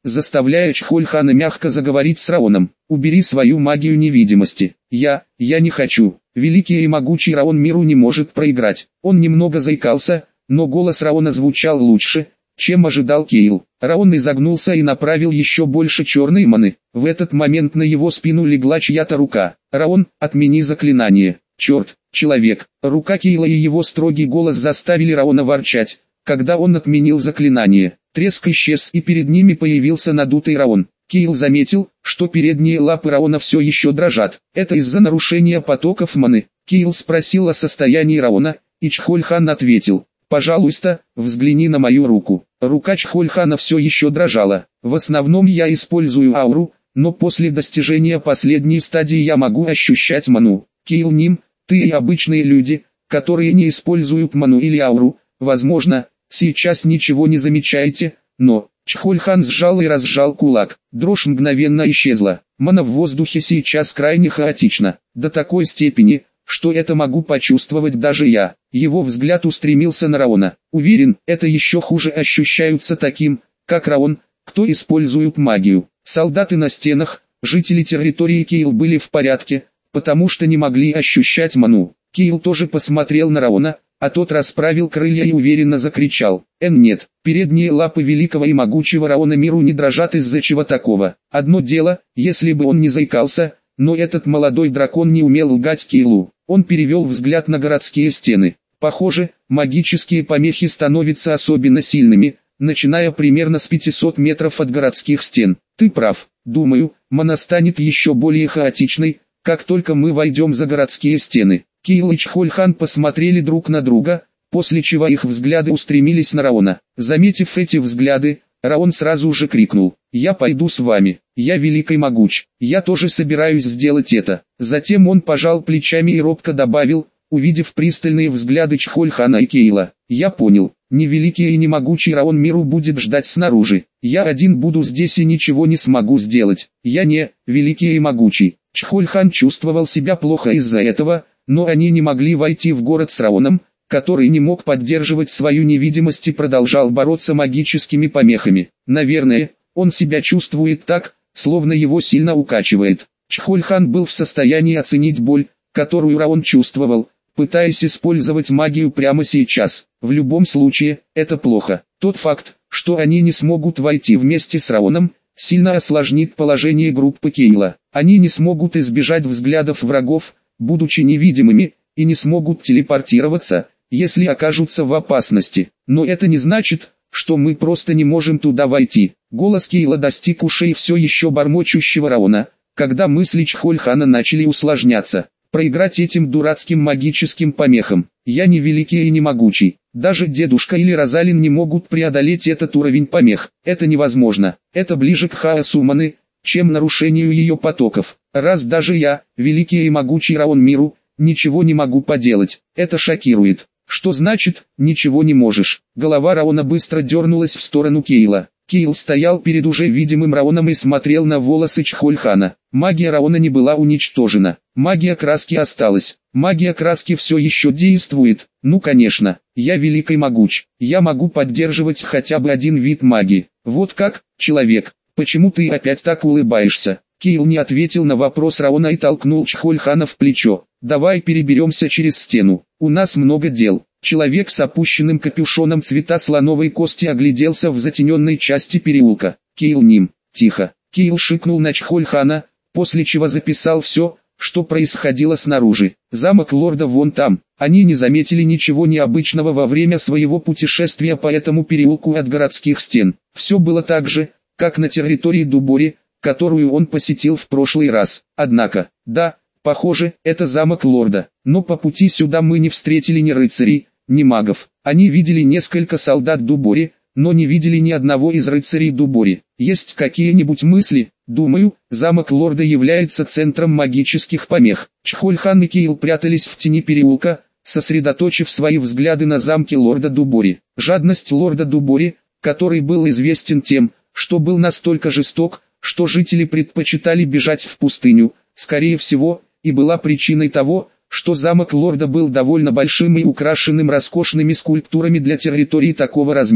заставляя Чхольхана мягко заговорить с Раоном. «Убери свою магию невидимости. Я, я не хочу. Великий и могучий Раон миру не может проиграть». Он немного заикался, но голос Раона звучал лучше, чем ожидал Кейл. Раон изогнулся и направил еще больше черной маны. В этот момент на его спину легла чья-то рука. «Раон, отмени заклинание». «Черт, человек!» Рука Кейла и его строгий голос заставили Раона ворчать, когда он отменил заклинание. Треск исчез, и перед ними появился надутый Раон. Кейл заметил, что передние лапы Раона все еще дрожат. Это из-за нарушения потоков маны. Кейл спросил о состоянии Раона, и Чхольхан ответил: «Пожалуйста, взгляни на мою руку». Рука Чхольхана все еще дрожала. «В основном я использую ауру, но после достижения последней стадии я могу ощущать ману». «Кейл Ним, ты и обычные люди, которые не используют ману или ауру, возможно, сейчас ничего не замечаете, но...» Чхольхан сжал и разжал кулак. Дрожь мгновенно исчезла. Мана в воздухе сейчас крайне хаотична, до такой степени, что это могу почувствовать даже я. Его взгляд устремился на Раона. Уверен, это еще хуже ощущаются таким, как Раон, кто использует магию. Солдаты на стенах, жители территории Кейл были в порядке, потому что не могли ощущать ману. Кейл тоже посмотрел на Раона, а тот расправил крылья и уверенно закричал: «Эн нет, передние лапы великого и могучего Раона миру не дрожат из-за чего такого». Одно дело, если бы он не заикался, но этот молодой дракон не умел лгать Кейлу. Он перевел взгляд на городские стены. Похоже, магические помехи становятся особенно сильными, начиная примерно с пятисот метров от городских стен. «Ты прав, думаю, мана станет еще более хаотичной, как только мы войдем за городские стены». Кейл и Чхольхан посмотрели друг на друга, после чего их взгляды устремились на Раона. Заметив эти взгляды, Раон сразу же крикнул: «Я пойду с вами, я велик и могуч, я тоже собираюсь сделать это». Затем он пожал плечами и робко добавил, увидев пристальные взгляды Чхольхана и Кейла: «Я понял, не великий и не могучий Раон миру будет ждать снаружи. Я один буду здесь и ничего не смогу сделать. Я не великий и могучий». Чхольхан чувствовал себя плохо из-за этого, но они не могли войти в город с Раоном, который не мог поддерживать свою невидимость и продолжал бороться магическими помехами. Наверное, он себя чувствует так, словно его сильно укачивает. Чхольхан был в состоянии оценить боль, которую Раон чувствовал, пытаясь использовать магию прямо сейчас. В любом случае, это плохо. Тот факт, что они не смогут войти вместе с Раоном, сильно осложнит положение группы Кейла. Они не смогут избежать взглядов врагов, будучи невидимыми, и не смогут телепортироваться, если окажутся в опасности. Но это не значит, что мы просто не можем туда войти. Голос Кейла достиг ушей все еще бормочущего Раона, когда мысли Чхольхана начали усложняться. Проиграть этим дурацким магическим помехам. Я не великий и не могучий. Даже дедушка или Розалин не могут преодолеть этот уровень помех. Это невозможно. Это ближе к хаосу маны, чем нарушению ее потоков. Раз даже я, великий и могучий Раон миру, ничего не могу поделать, это шокирует. Что значит, ничего не можешь? Голова Раона быстро дернулась в сторону Кейла. Кейл стоял перед уже видимым Раоном и смотрел на волосы Чхольхана. Магия Раона не была уничтожена. Магия краски осталась. Магия краски все еще действует. Ну конечно, я велик и могуч. Я могу поддерживать хотя бы один вид магии. Вот как, человек, почему ты опять так улыбаешься? Кейл не ответил на вопрос Раона и толкнул Чхольхана в плечо. «Давай переберемся через стену. У нас много дел». Человек с опущенным капюшоном цвета слоновой кости огляделся в затененной части переулка. «Кейл Ним, тихо». Кейл шикнул на Чхольхана, после чего записал все, что происходило снаружи. Замок лорда вон там. Они не заметили ничего необычного во время своего путешествия по этому переулку от городских стен. Все было так же, как на территории Дубори, которую он посетил в прошлый раз. Однако, да, похоже, это замок лорда. Но по пути сюда мы не встретили ни рыцарей, ни магов. Они видели несколько солдат Дубори, но не видели ни одного из рыцарей Дубори. Есть какие-нибудь мысли? Думаю, замок лорда является центром магических помех. Чхольхан и Кейл прятались в тени переулка, сосредоточив свои взгляды на замке лорда Дубори. Жадность лорда Дубори, который был известен тем, что был настолько жесток, что жители предпочитали бежать в пустыню, скорее всего, и была причиной того, что замок лорда был довольно большим и украшенным роскошными скульптурами для территории такого размера.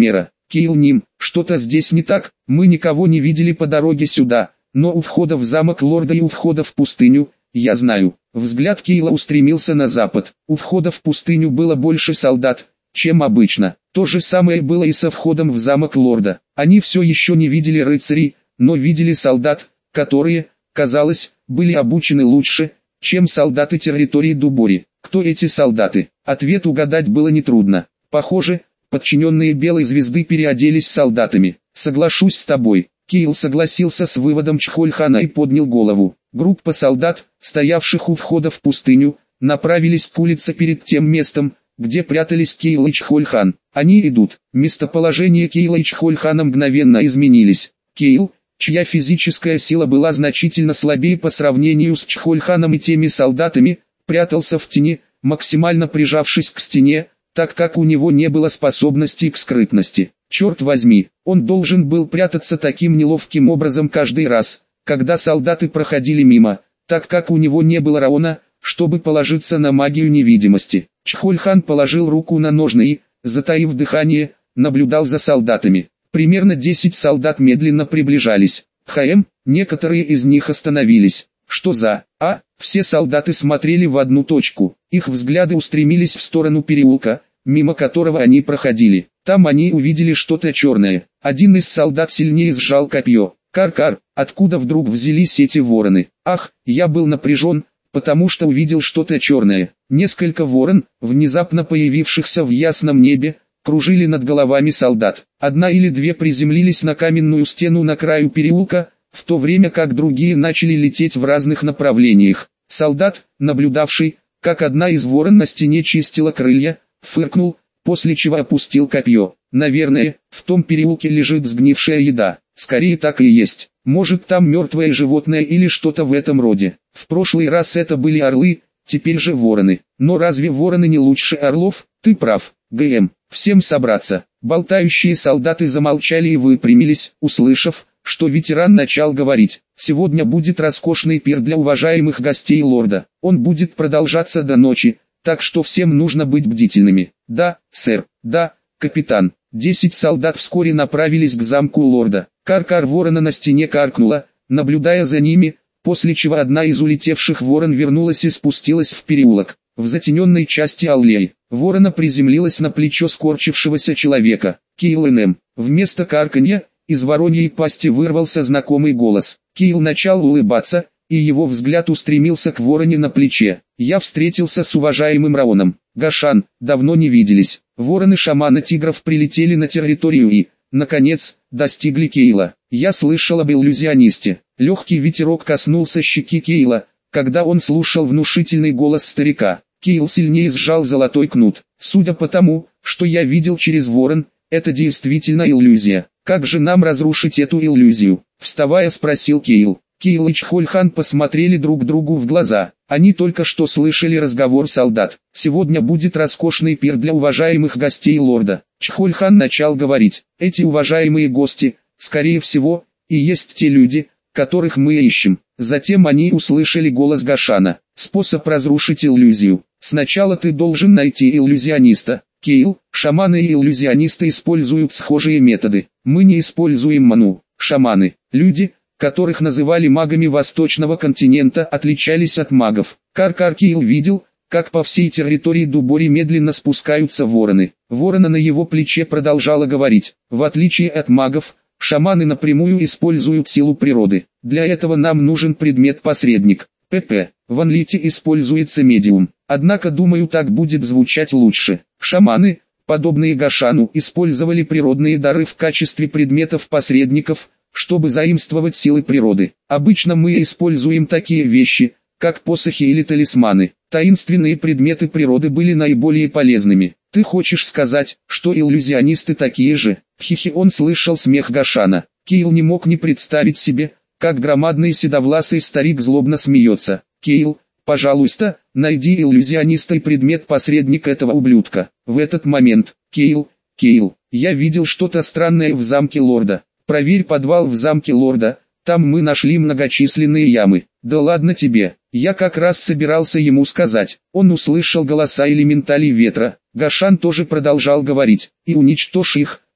Кейл Ним, что-то здесь не так, мы никого не видели по дороге сюда, но у входа в замок лорда и у входа в пустыню, я знаю. Взгляд Кейла устремился на запад. У входа в пустыню было больше солдат, чем обычно. То же самое было и со входом в замок лорда. Они все еще не видели рыцарей, но видели солдат, которые, казалось, были обучены лучше, чем солдаты территории Дубори. Кто эти солдаты? Ответ угадать было нетрудно. Похоже, подчиненные Белой Звезды переоделись солдатами. Соглашусь с тобой. Кейл согласился с выводом Чхольхана и поднял голову. Группа солдат, стоявших у входа в пустыню, направились к улице перед тем местом, где прятались Кейл и Чхольхан. Они идут. Местоположение Кейла и Чхольхана мгновенно изменились. Кейл, чья физическая сила была значительно слабее по сравнению с Чхольханом и теми солдатами, прятался в тени, максимально прижавшись к стене, так как у него не было способности к скрытности. Черт возьми, он должен был прятаться таким неловким образом каждый раз, когда солдаты проходили мимо, так как у него не было Раона, чтобы положиться на магию невидимости. Чхольхан положил руку на ножны и, затаив дыхание, наблюдал за солдатами. Примерно десять солдат медленно приближались. Хм, некоторые из них остановились. Что за... А, все солдаты смотрели в одну точку. Их взгляды устремились в сторону переулка, мимо которого они проходили. Там они увидели что-то черное. Один из солдат сильнее сжал копье. Кар-кар, откуда вдруг взялись эти вороны? Ах, я был напряжен, потому что увидел что-то черное. Несколько ворон, внезапно появившихся в ясном небе, кружили над головами солдат. Одна или две приземлились на каменную стену на краю переулка, в то время как другие начали лететь в разных направлениях. Солдат, наблюдавший, как одна из ворон на стене чистила крылья, фыркнул, после чего опустил копье. Наверное, в том переулке лежит сгнившая еда. Скорее так и есть. Может, там мертвое животное или что-то в этом роде. В прошлый раз это были орлы, теперь же вороны. Но разве вороны не лучше орлов? Ты прав. ГМ. Всем собраться. Болтающие солдаты замолчали и выпрямились, услышав, что ветеран начал говорить. Сегодня будет роскошный пир для уважаемых гостей лорда. Он будет продолжаться до ночи, так что всем нужно быть бдительными. Да, сэр. Да, капитан. Десять солдат вскоре направились к замку лорда. Кар-кар ворона на стене каркнула, наблюдая за ними, после чего одна из улетевших ворон вернулась и спустилась в переулок. В затененной части аллеи, ворона приземлилась на плечо скорчившегося человека. Кейл НМ. Вместо карканья, из вороньей пасти вырвался знакомый голос. Кейл начал улыбаться, и его взгляд устремился к вороне на плече. Я встретился с уважаемым Раоном. Гашан, давно не виделись. Вороны шамана тигров прилетели на территорию и, наконец, достигли Кейла. Я слышал об иллюзионисте. Легкий ветерок коснулся щеки Кейла, когда он слушал внушительный голос старика. Кейл сильнее сжал золотой кнут. Судя по тому, что я видел через ворон, это действительно иллюзия. Как же нам разрушить эту иллюзию? Вставая, спросил Кейл. Кейл и Чхольхан посмотрели друг другу в глаза. Они только что слышали разговор солдат. Сегодня будет роскошный пир для уважаемых гостей лорда. Чхольхан начал говорить. Эти уважаемые гости, скорее всего, и есть те люди, которых мы ищем. Затем они услышали голос Гашана. Способ разрушить иллюзию. Сначала ты должен найти иллюзиониста. Кейл, шаманы и иллюзионисты используют схожие методы. Мы не используем ману. Шаманы, люди, которых называли магами Восточного континента, отличались от магов. Кар-кар Кейл видел, как по всей территории Дубори медленно спускаются вороны. Ворона на его плече продолжала говорить. В отличие от магов, шаманы напрямую используют силу природы. Для этого нам нужен предмет-посредник. ПП. В Анлите используется медиум. Однако, думаю, так будет звучать лучше. Шаманы, подобные Гашану, использовали природные дары в качестве предметов-посредников, чтобы заимствовать силы природы. Обычно мы используем такие вещи, как посохи или талисманы. Таинственные предметы природы были наиболее полезными. Ты хочешь сказать, что иллюзионисты такие же? Хихи, он слышал смех Гашана. Кейл не мог не представить себе, как громадный седовласый старик злобно смеется. Кейл, пожалуйста, найди иллюзиониста и предмет-посредник этого ублюдка. В этот момент, Кейл, Кейл, я видел что-то странное в замке лорда. Проверь подвал в замке лорда, там мы нашли многочисленные ямы. Да ладно тебе, я как раз собирался ему сказать. Он услышал голоса элементалей ветра. Гашан тоже продолжал говорить. И уничтожь их,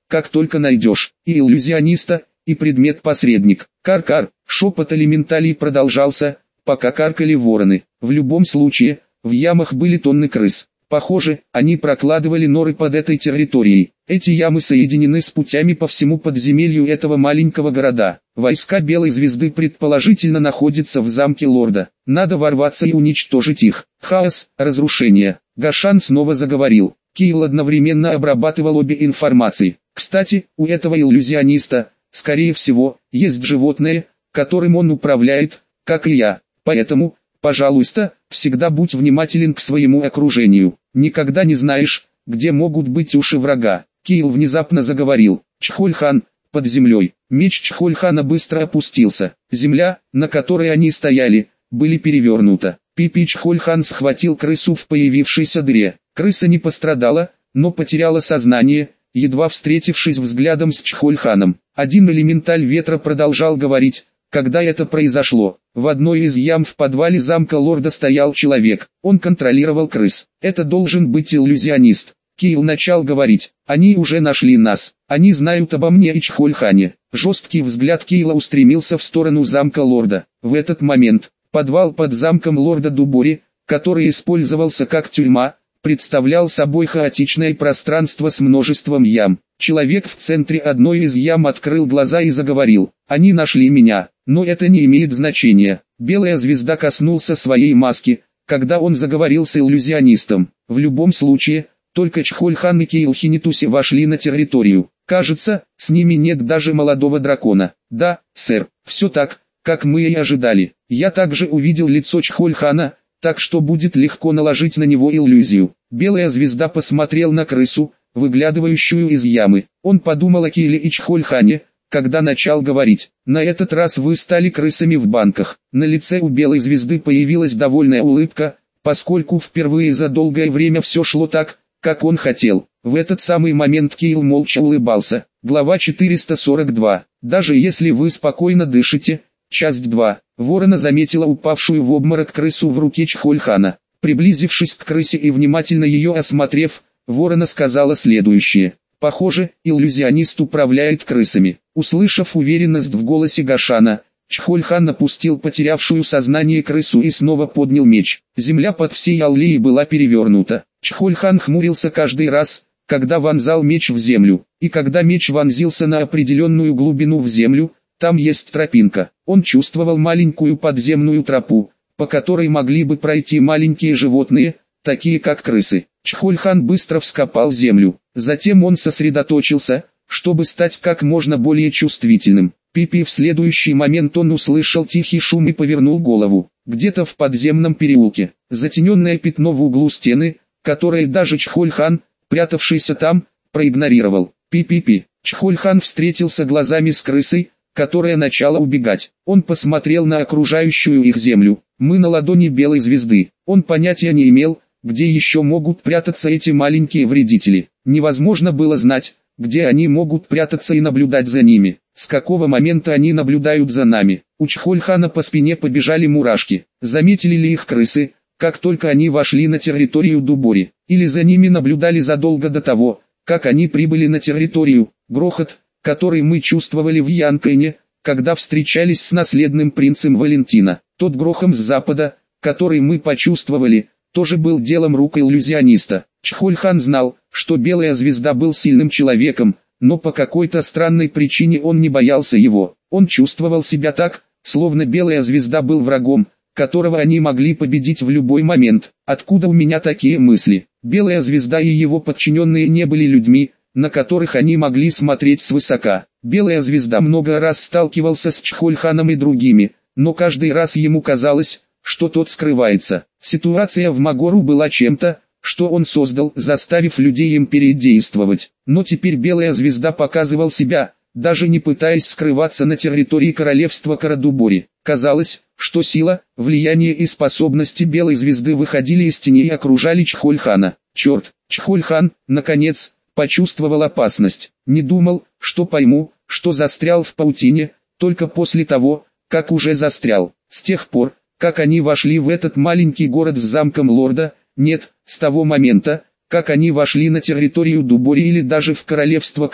как только найдешь, и иллюзиониста, и предмет-посредник. Кар-кар, шепот элементалей продолжался, пока каркали вороны. В любом случае, в ямах были тонны крыс. Похоже, они прокладывали норы под этой территорией. Эти ямы соединены с путями по всему подземелью этого маленького города. Войска Белой Звезды предположительно находятся в замке лорда. Надо ворваться и уничтожить их. Хаос, разрушение. Гашан снова заговорил. Киил одновременно обрабатывал обе информации. Кстати, у этого иллюзиониста, скорее всего, есть животное, которым он управляет, как и я. Поэтому, пожалуйста, всегда будь внимателен к своему окружению. Никогда не знаешь, где могут быть уши врага. Киил внезапно заговорил. Чхоль-хан, под землей. Меч Чхоль-хана быстро опустился. Земля, на которой они стояли, были перевернута. Пипи Чхоль-хан схватил крысу в появившейся дыре. Крыса не пострадала, но потеряла сознание, едва встретившись взглядом с Чхоль-ханом. Один элементаль ветра продолжал говорить. Когда это произошло, в одной из ям в подвале замка лорда стоял человек. Он контролировал крыс. Это должен быть иллюзионист. Киил начал говорить. Они уже нашли нас. Они знают обо мне и Чхоль-хане. Жесткий взгляд Киила устремился в сторону замка лорда. В этот момент, подвал под замком лорда Дубори, который использовался как тюрьма, представлял собой хаотичное пространство с множеством ям. Человек в центре одной из ям открыл глаза и заговорил. Они нашли меня, но это не имеет значения. Белая звезда коснулся своей маски, когда он заговорил с иллюзионистом. В любом случае, только Чхоль-хан и Киил Хинитуси вошли на территорию. Кажется, с ними нет даже молодого дракона. Да, сэр, все так, как мы и ожидали. Я также увидел лицо Чхоль-хана, так что будет легко наложить на него иллюзию. Белая звезда посмотрел на крысу, выглядывающую из ямы. Он подумал о Кииле и Чхоль-хане, когда начал говорить. На этот раз вы стали крысами в банках. На лице у Белой звезды появилась довольная улыбка, поскольку впервые за долгое время все шло так, как он хотел. В этот самый момент Киил молча улыбался. Глава четыреста сорок два. Даже если вы спокойно дышите. Часть два. Ворона заметила упавшую в обморок крысу в руке Чхоль-хана. Приблизившись к крысе и внимательно ее осмотрев, Ворона сказала следующее. Похоже, иллюзионист управляет крысами. Услышав уверенность в голосе Гашана, Чхоль-хан опустил потерявшую сознание крысу и снова поднял меч. Земля под всей Аллеей была перевернута. Чхоль-хан хмурился каждый раз, когда вонзал меч в землю. И когда меч вонзился на определенную глубину в землю, там есть тропинка. Он чувствовал маленькую подземную тропу, по которой могли бы пройти маленькие животные, такие как крысы. Чхоль-хан быстро вскопал землю. Затем он сосредоточился, чтобы стать как можно более чувствительным. Пипи в следующий момент он услышал тихий шум и повернул голову. Где-то в подземном переулке, затененное пятно в углу стены, которое даже Чхоль-хан, прятавшийся там, проигнорировал. Пи-пи-пи. Чхоль-хан встретился глазами с крысой, которая начала убегать. Он посмотрел на окружающую их землю. Мы на ладони Белой звезды. Он понятия не имел, где еще могут прятаться эти маленькие вредители. Невозможно было знать, где они могут прятаться и наблюдать за ними. С какого момента они наблюдают за нами? У Чхоль-хана по спине побежали мурашки. Заметили ли их крысы, как только они вошли на территорию Дубори? Или за ними наблюдали задолго до того, как они прибыли на территорию? Грохот, который мы чувствовали в Янкайне, когда встречались с наследным принцем Валентина. Тот грохом с запада, который мы почувствовали, тоже был делом рук иллюзиониста. Чхоль-хан знал, что Белая звезда был сильным человеком, но по какой-то странной причине он не боялся его. Он чувствовал себя так, словно Белая звезда был врагом, которого они могли победить в любой момент. Откуда у меня такие мысли? Белая звезда и его подчиненные не были людьми, на которых они могли смотреть свысока. Белая звезда много раз сталкивался с Чхоль-ханом и другими, но каждый раз ему казалось, что тот скрывается. Ситуация в Магору была чем-то, что он создал, заставив людей империи действовать. Но теперь Белая звезда показывал себя, даже не пытаясь скрываться на территории королевства Карадубори. Казалось, что сила, влияние и способности Белой звезды выходили из тени и окружали Чхоль-хана. Черт, Чхоль-хан, наконец, почувствовал опасность. Не думал, что пойму, что застрял в паутине, только после того, как уже застрял. С тех пор, как они вошли в этот маленький город с замком лорда, нет, с того момента, как они вошли на территорию Дубори или даже в королевство Кара,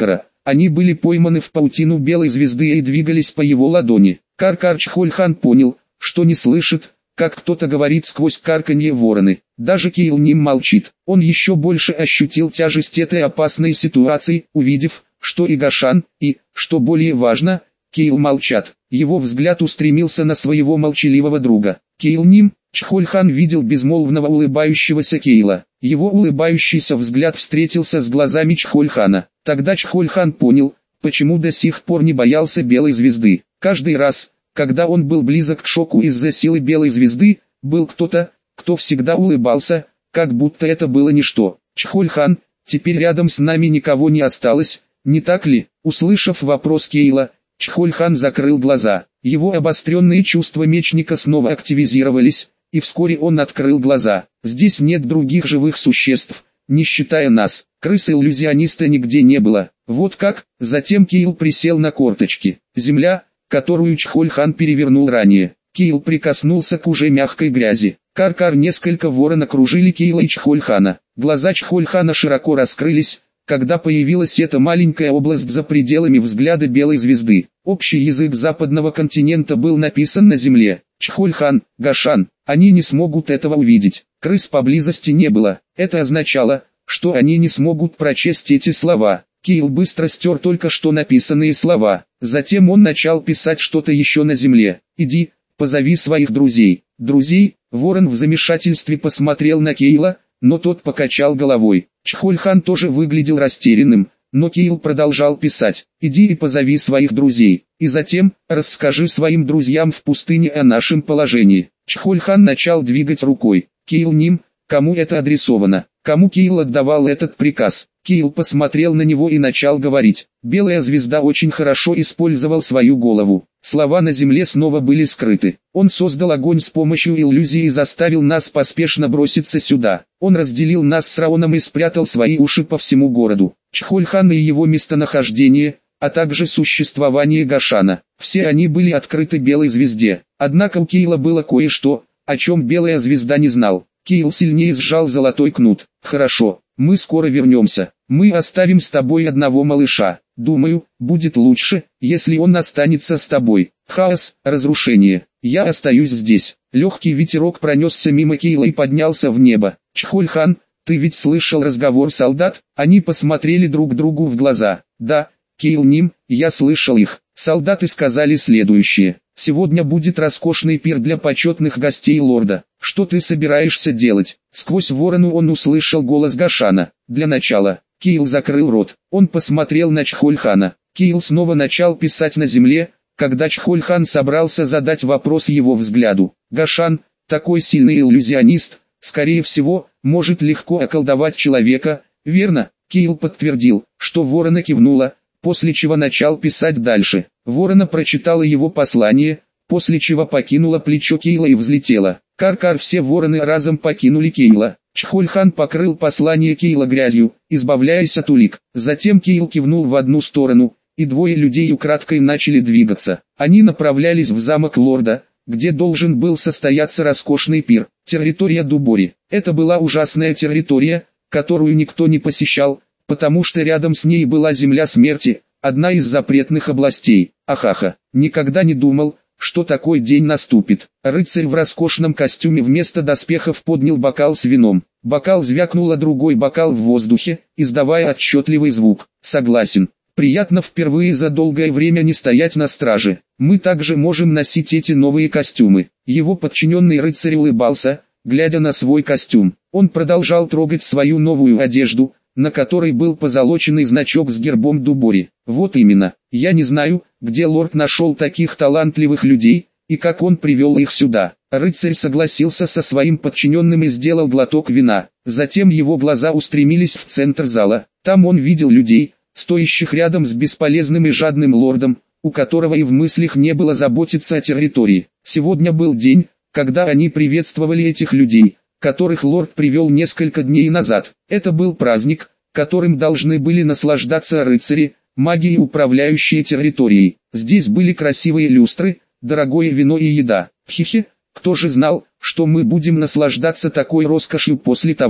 Они были пойманы в паутину белой звезды и двигались по его ладони. Каркар Чхольхан понял, что не слышит, как кто-то говорит сквозь карканье вороны. Даже Кейлним молчит. Он еще больше ощутил тяжесть этой опасной ситуации, увидев, что и Гашан, и, что более важно, Кейл молчат. Его взгляд устремился на своего молчаливого друга. Кейлним, Чхольхан видел безмолвного улыбающегося Кейла. Его улыбающийся взгляд встретился с глазами Чхольхана. Тогда Чхольхан понял, почему до сих пор не боялся белой звезды. Каждый раз, когда он был близок к шоку из-за силы белой звезды, был кто-то, кто всегда улыбался, как будто это было ничто. Чхольхан, теперь рядом с нами никого не осталось, не так ли? Услышав вопрос Кейла, Чхольхан закрыл глаза. Его обостренные чувства мечника снова активизировались, и вскоре он открыл глаза. Здесь нет других живых существ, не считая нас. Крысы-иллюзиониста нигде не было. Вот как. Затем Кейл присел на корточки. Земля, которую Чхольхан перевернул ранее. Кейл прикоснулся к уже мягкой грязи. Каркар несколько ворон окружили Кейла и Чхольхана. Глаза Чхольхана широко раскрылись, когда появилась эта маленькая область за пределами взгляда белой звезды. Общий язык западного континента был написан на земле. Чхольхан, Гашан, они не смогут этого увидеть. Крыс поблизости не было. Это означало, что они не смогут прочесть эти слова. Кейл быстро стер только что написанные слова. Затем он начал писать что-то еще на земле. «Иди, позови своих друзей». «Друзей?» Ворон в замешательстве посмотрел на Кейла, но тот покачал головой. Чхольхан тоже выглядел растерянным, но Кейл продолжал писать. «Иди и позови своих друзей, и затем, расскажи своим друзьям в пустыне о нашем положении». Чхольхан начал двигать рукой. «Кейлним, кому это адресовано? Кому Кейл отдавал этот приказ?» Кейл посмотрел на него и начал говорить. Белая звезда очень хорошо использовал свою голову. Слова на земле снова были скрыты. Он создал огонь с помощью иллюзии и заставил нас поспешно броситься сюда. Он разделил нас с Раоном и спрятал свои уши по всему городу. Чхольхан и его местонахождение, а также существование Гашана. Все они были открыты белой звезде. Однако у Кейла было кое-что, о чем белая звезда не знал. Кейл сильнее сжал золотой кнут. «Хорошо, мы скоро вернемся. Мы оставим с тобой одного малыша. Думаю, будет лучше, если он останется с тобой. Хаос, разрушение. Я остаюсь здесь». Легкий ветерок пронесся мимо Кейла и поднялся в небо. «Чхольхан, ты ведь слышал разговор солдат?» Они посмотрели друг другу в глаза. «Да, Кейлним, я слышал их». Солдаты сказали следующее. «Сегодня будет роскошный пир для почетных гостей лорда. Что ты собираешься делать?» Сквозь ворону он услышал голос Гашана. Для начала, Кейл закрыл рот. Он посмотрел на Чхольхана. Кейл снова начал писать на земле, когда Чхольхан собрался задать вопрос его взгляду. Гашан, такой сильный иллюзионист, скорее всего, может легко околдовать человека, верно? Кейл подтвердил, что ворона кивнула, после чего начал писать дальше. Ворона прочитала его послание, после чего покинула плечо Кейла и взлетела. Каркар все вороны разом покинули Кейла. Чхольхан покрыл послание Кейла грязью, избавляясь от улик. Затем Кейл кивнул в одну сторону, и двое людей украдкой начали двигаться. Они направлялись в замок лорда, где должен был состояться роскошный пир. Территория Дубори. Это была ужасная территория, которую никто не посещал, потому что рядом с ней была земля смерти, одна из запретных областей. Ахаха, никогда не думал, что такой день наступит. Рыцарь в роскошном костюме вместо доспехов поднял бокал с вином. Бокал звякнул, а другой бокал в воздухе, издавая отчетливый звук. Согласен. Приятно впервые за долгое время не стоять на страже. Мы также можем носить эти новые костюмы. Его подчиненный рыцарь улыбался, глядя на свой костюм. Он продолжал трогать свою новую одежду, на которой был позолоченный значок с гербом Дубори. Вот именно, я не знаю, где лорд нашел таких талантливых людей, и как он привел их сюда. Рыцарь согласился со своим подчиненным и сделал глоток вина. Затем его глаза устремились в центр зала. Там он видел людей, стоящих рядом с бесполезным и жадным лордом, у которого и в мыслях не было заботиться о территории. Сегодня был день, когда они приветствовали этих людей, которых лорд привел несколько дней назад. Это был праздник, которым должны были наслаждаться рыцари, маги и управляющие территорией. Здесь были красивые люстры, дорогое вино и еда. Хе-хе, кто же знал, что мы будем наслаждаться такой роскошью после того,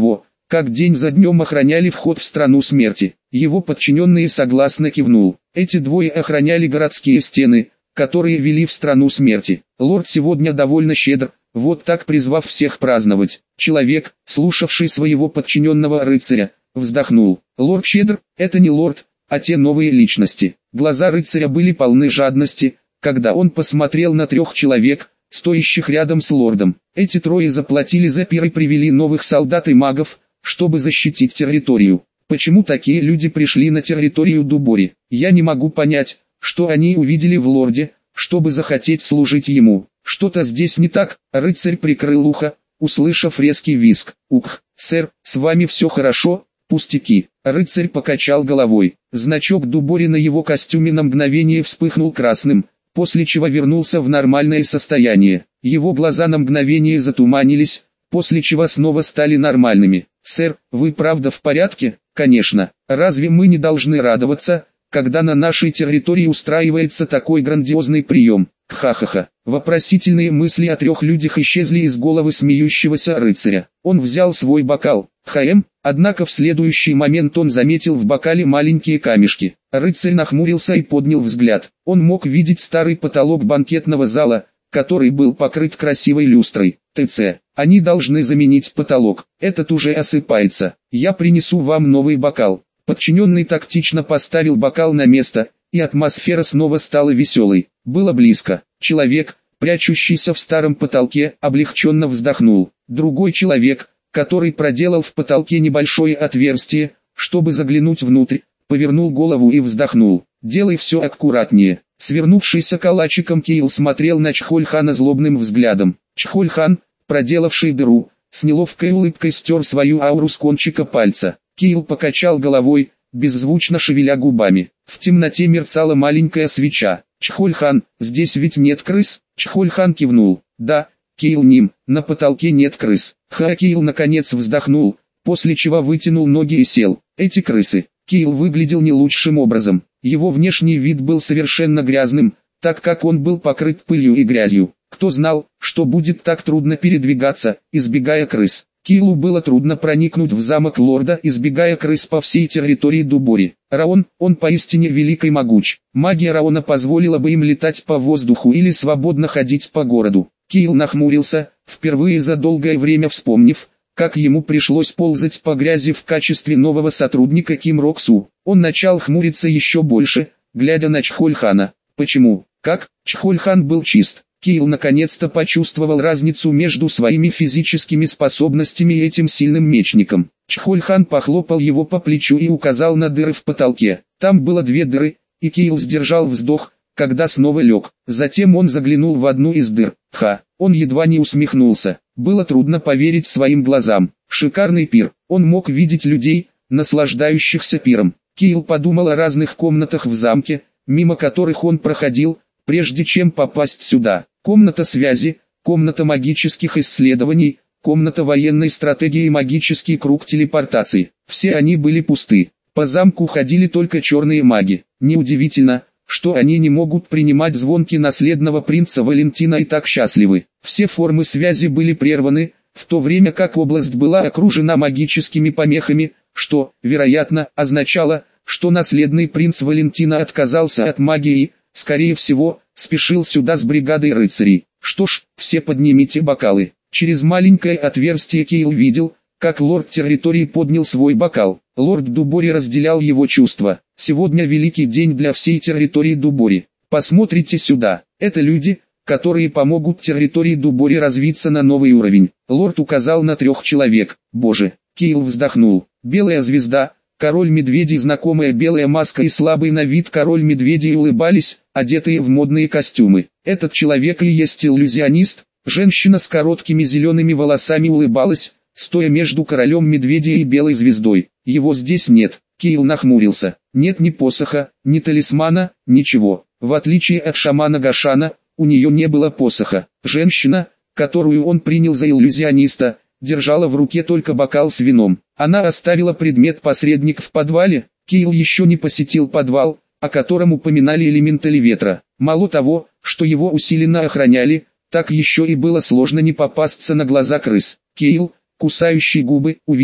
как день за днем охраняли вход в страну смерти. Его подчиненные согласно кивнул. Эти двое охраняли городские стены, которые вели в страну смерти. Лорд сегодня довольно щедр, вот так призвав всех праздновать. Человек, слушавший своего подчиненного рыцаря, вздохнул. Лорд щедр, это не лорд, а те новые личности. Глаза рыцаря были полны жадности, когда он посмотрел на трех человек, стоящих рядом с лордом. Эти трое заплатили за пир и привели новых солдат и магов, чтобы защитить территорию. Почему такие люди пришли на территорию Дубори? Я не могу понять, что они увидели в лорде, чтобы захотеть служить ему. Что-то здесь не так. Рыцарь прикрыл ухо, услышав резкий визг. Ух, сэр, с вами все хорошо? Пустяки. Рыцарь покачал головой. Значок Дубори на его костюме на мгновение вспыхнул красным, после чего вернулся в нормальное состояние. Его глаза на мгновение затуманились, после чего снова стали нормальными. «Сэр, вы правда в порядке?» «Конечно. Разве мы не должны радоваться, когда на нашей территории устраивается такой грандиозный прием?» Ха-ха-ха. Вопросительные мысли о трех людях исчезли из головы смеющегося рыцаря. Он взял свой бокал. Хм, однако в следующий момент он заметил в бокале маленькие камешки. Рыцарь нахмурился и поднял взгляд. Он мог видеть старый потолок банкетного зала, который был покрыт красивой люстрой. ТЦ. Они должны заменить потолок. Этот уже осыпается. Я принесу вам новый бокал. Подчиненный тактично поставил бокал на место, и атмосфера снова стала веселой. Было близко. Человек, прячущийся в старом потолке, облегченно вздохнул. Другой человек, который проделал в потолке небольшое отверстие, чтобы заглянуть внутрь, повернул голову и вздохнул. «Делай все аккуратнее». Свернувшийся калачиком Кейл смотрел на Чхольхана злобным взглядом. Чхольхан, проделавший дыру, с неловкой улыбкой стер свою ауру с кончика пальца. Кейл покачал головой, беззвучно шевеля губами. В темноте мерцала маленькая свеча. «Чхольхан, здесь ведь нет крыс?» Чхольхан кивнул. «Да, Кейл Ним, на потолке нет крыс». Ха Кейл наконец вздохнул, после чего вытянул ноги и сел. «Эти крысы». Кейл выглядел не лучшим образом. Его внешний вид был совершенно грязным, так как он был покрыт пылью и грязью. Кто знал, что будет так трудно передвигаться, избегая крыс? Кейлу было трудно проникнуть в замок лорда, избегая крыс по всей территории Дубори. Раон, он поистине велик и могуч. Магия Раона позволила бы им летать по воздуху или свободно ходить по городу. Кейл нахмурился, впервые за долгое время вспомнив, как ему пришлось ползать по грязи в качестве нового сотрудника Ким Роксу. Он начал хмуриться еще больше, глядя на Чхольхана. Почему? Как? Чхольхан был чист. Кейл наконец-то почувствовал разницу между своими физическими способностями и этим сильным мечником. Чхольхан похлопал его по плечу и указал на дыры в потолке. Там было две дыры, и Кейл сдержал вздох, когда снова лег. Затем он заглянул в одну из дыр. Ха, он едва не усмехнулся. Было трудно поверить своим глазам. Шикарный пир. Он мог видеть людей, наслаждающихся пиром. Кейл подумал о разных комнатах в замке, мимо которых он проходил, прежде чем попасть сюда. Комната связи, комната магических исследований, комната военной стратегии и магический круг телепортации. Все они были пусты. По замку ходили только черные маги. Неудивительно, что они не могут принимать звонки наследного принца Валентина и так счастливы. Все формы связи были прерваны, в то время как область была окружена магическими помехами, что, вероятно, означало, что наследный принц Валентина отказался от магии и, скорее всего, спешил сюда с бригадой рыцарей. Что ж, все поднимите бокалы. Через маленькое отверстие Кейл видел, как лорд территории поднял свой бокал. Лорд Дубори разделял его чувства. Сегодня великий день для всей территории Дубори. Посмотрите сюда. Это люди, которые помогут территории Дубори развиться на новый уровень. Лорд указал на трех человек. Боже, Кейл вздохнул. Белая звезда, король медведей, знакомая белая маска и слабый на вид король медведей улыбались, одетые в модные костюмы. Этот человек и есть иллюзионист. Женщина с короткими зелеными волосами улыбалась, стоя между королем медведей и белой звездой. Его здесь нет. Кейл нахмурился. Нет ни посоха, ни талисмана, ничего. В отличие от шамана Гашана, у нее не было посоха. Женщина, которую он принял за иллюзиониста, держала в руке только бокал с вином. Она оставила предмет-посредник в подвале. Кейл еще не посетил подвал, о котором упоминали элементали ветра. Мало того, что его усиленно охраняли, так еще и было сложно не попасться на глаза крыс. Кейл, кусающий губы, увидел,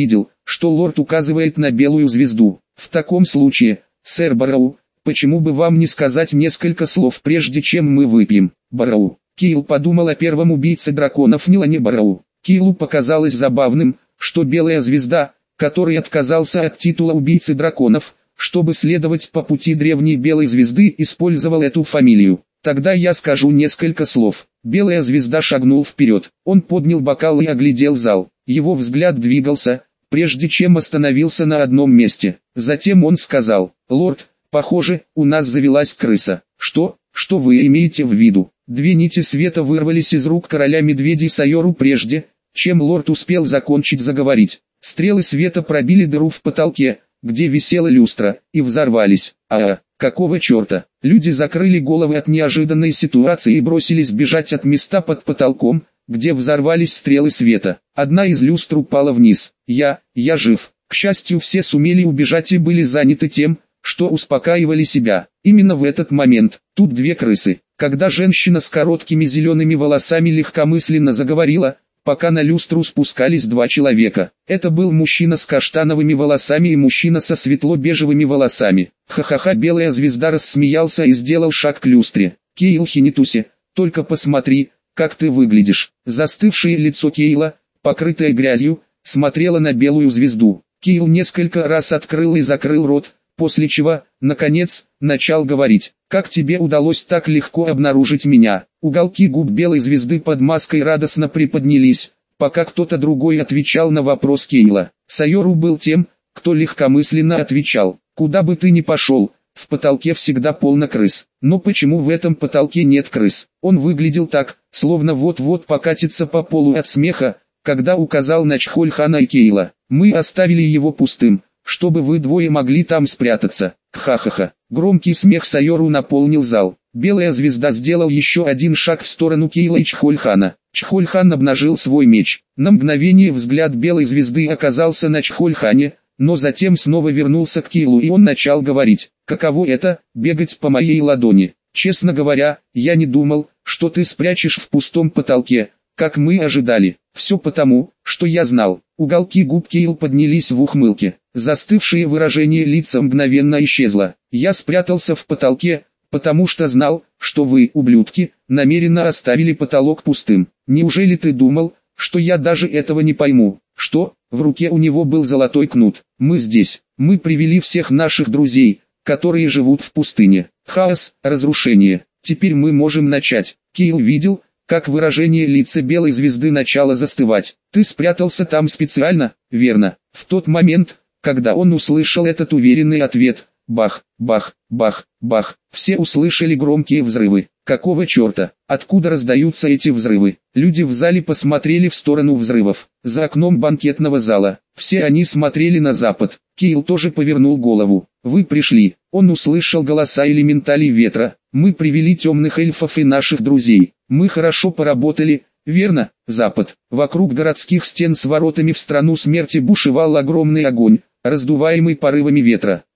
что лорд указывает на белую звезду. В таком случае, сэр Барроу, почему бы вам не сказать несколько слов прежде чем мы выпьем? Барроу. Кейл подумал о первом убийце драконов Нилане Барроу. Кейлу показалось забавным, что белая звезда, который отказался от титула убийцы драконов, чтобы следовать по пути древней белой звезды, использовал эту фамилию. Тогда я скажу несколько слов. Белая звезда шагнул вперед. Он поднял бокал и оглядел зал. Его взгляд двигался, прежде чем остановился на одном месте. Затем он сказал: «Лорд, похоже, у нас завелась крыса». «Что? Что вы имеете в виду?» Две нити света вырвались из рук короля медведей Сайору прежде, чем лорд успел закончить заговорить. Стрелы света пробили дыру в потолке, где висела люстра, и взорвались. А, какого черта? Люди закрыли головы от неожиданной ситуации и бросились бежать от места под потолком, где взорвались стрелы света. Одна из люстр упала вниз. Я, я жив. К счастью, все сумели убежать и были заняты тем, что успокаивали себя. Именно в этот момент, тут две крысы. Когда женщина с короткими зелеными волосами легкомысленно заговорила, пока на люстру спускались два человека. Это был мужчина с каштановыми волосами и мужчина со светло-бежевыми волосами. Ха-ха-ха, белая звезда рассмеялся и сделал шаг к люстре. Кейл Хинитуси, только посмотри, как ты выглядишь. Застывшее лицо Кейла, покрытое грязью, смотрело на белую звезду. Кейл несколько раз открыл и закрыл рот, после чего, наконец, начал говорить. «Как тебе удалось так легко обнаружить меня?» Уголки губ белой звезды под маской радостно приподнялись, пока кто-то другой отвечал на вопрос Кейла. Сайору был тем, кто легкомысленно отвечал. «Куда бы ты ни пошел, в потолке всегда полно крыс. Но почему в этом потолке нет крыс?» Он выглядел так, словно вот-вот покатится по полу от смеха, когда указал на Чхольхана и Кейла. «Мы оставили его пустым, чтобы вы двое могли там спрятаться». Ха-ха-ха. Громкий смех Сайору наполнил зал. Белая звезда сделал еще один шаг в сторону Кейла и Чхольхана. Чхольхан обнажил свой меч. На мгновение взгляд белой звезды оказался на Чхольхане, но затем снова вернулся к Кейлу и он начал говорить. «Каково это, бегать по моей ладони? Честно говоря, я не думал, что ты спрячешь в пустом потолке, как мы ожидали. Все потому, что я знал». Уголки губ Кейл поднялись в ухмылке. Застывшее выражение лица мгновенно исчезло. «Я спрятался в потолке, потому что знал, что вы, ублюдки, намеренно оставили потолок пустым. Неужели ты думал, что я даже этого не пойму?» «Что?» В руке у него был золотой кнут. «Мы здесь. Мы привели всех наших друзей, которые живут в пустыне. Хаос, разрушение. Теперь мы можем начать». Кейл видел, как выражение лица белой звезды начало застывать. «Ты спрятался там специально, верно?» В тот момент, когда он услышал этот уверенный ответ, бах, бах, бах, бах, все услышали громкие взрывы. Какого черта? Откуда раздаются эти взрывы? Люди в зале посмотрели в сторону взрывов. За окном банкетного зала. Все они смотрели на запад. Кейл тоже повернул голову. «Вы пришли». Он услышал голоса элементалей ветра. «Мы привели темных эльфов и наших друзей. Мы хорошо поработали, верно?» Запад. Вокруг городских стен с воротами в страну смерти бушевал огромный огонь, раздуваемый порывами ветра.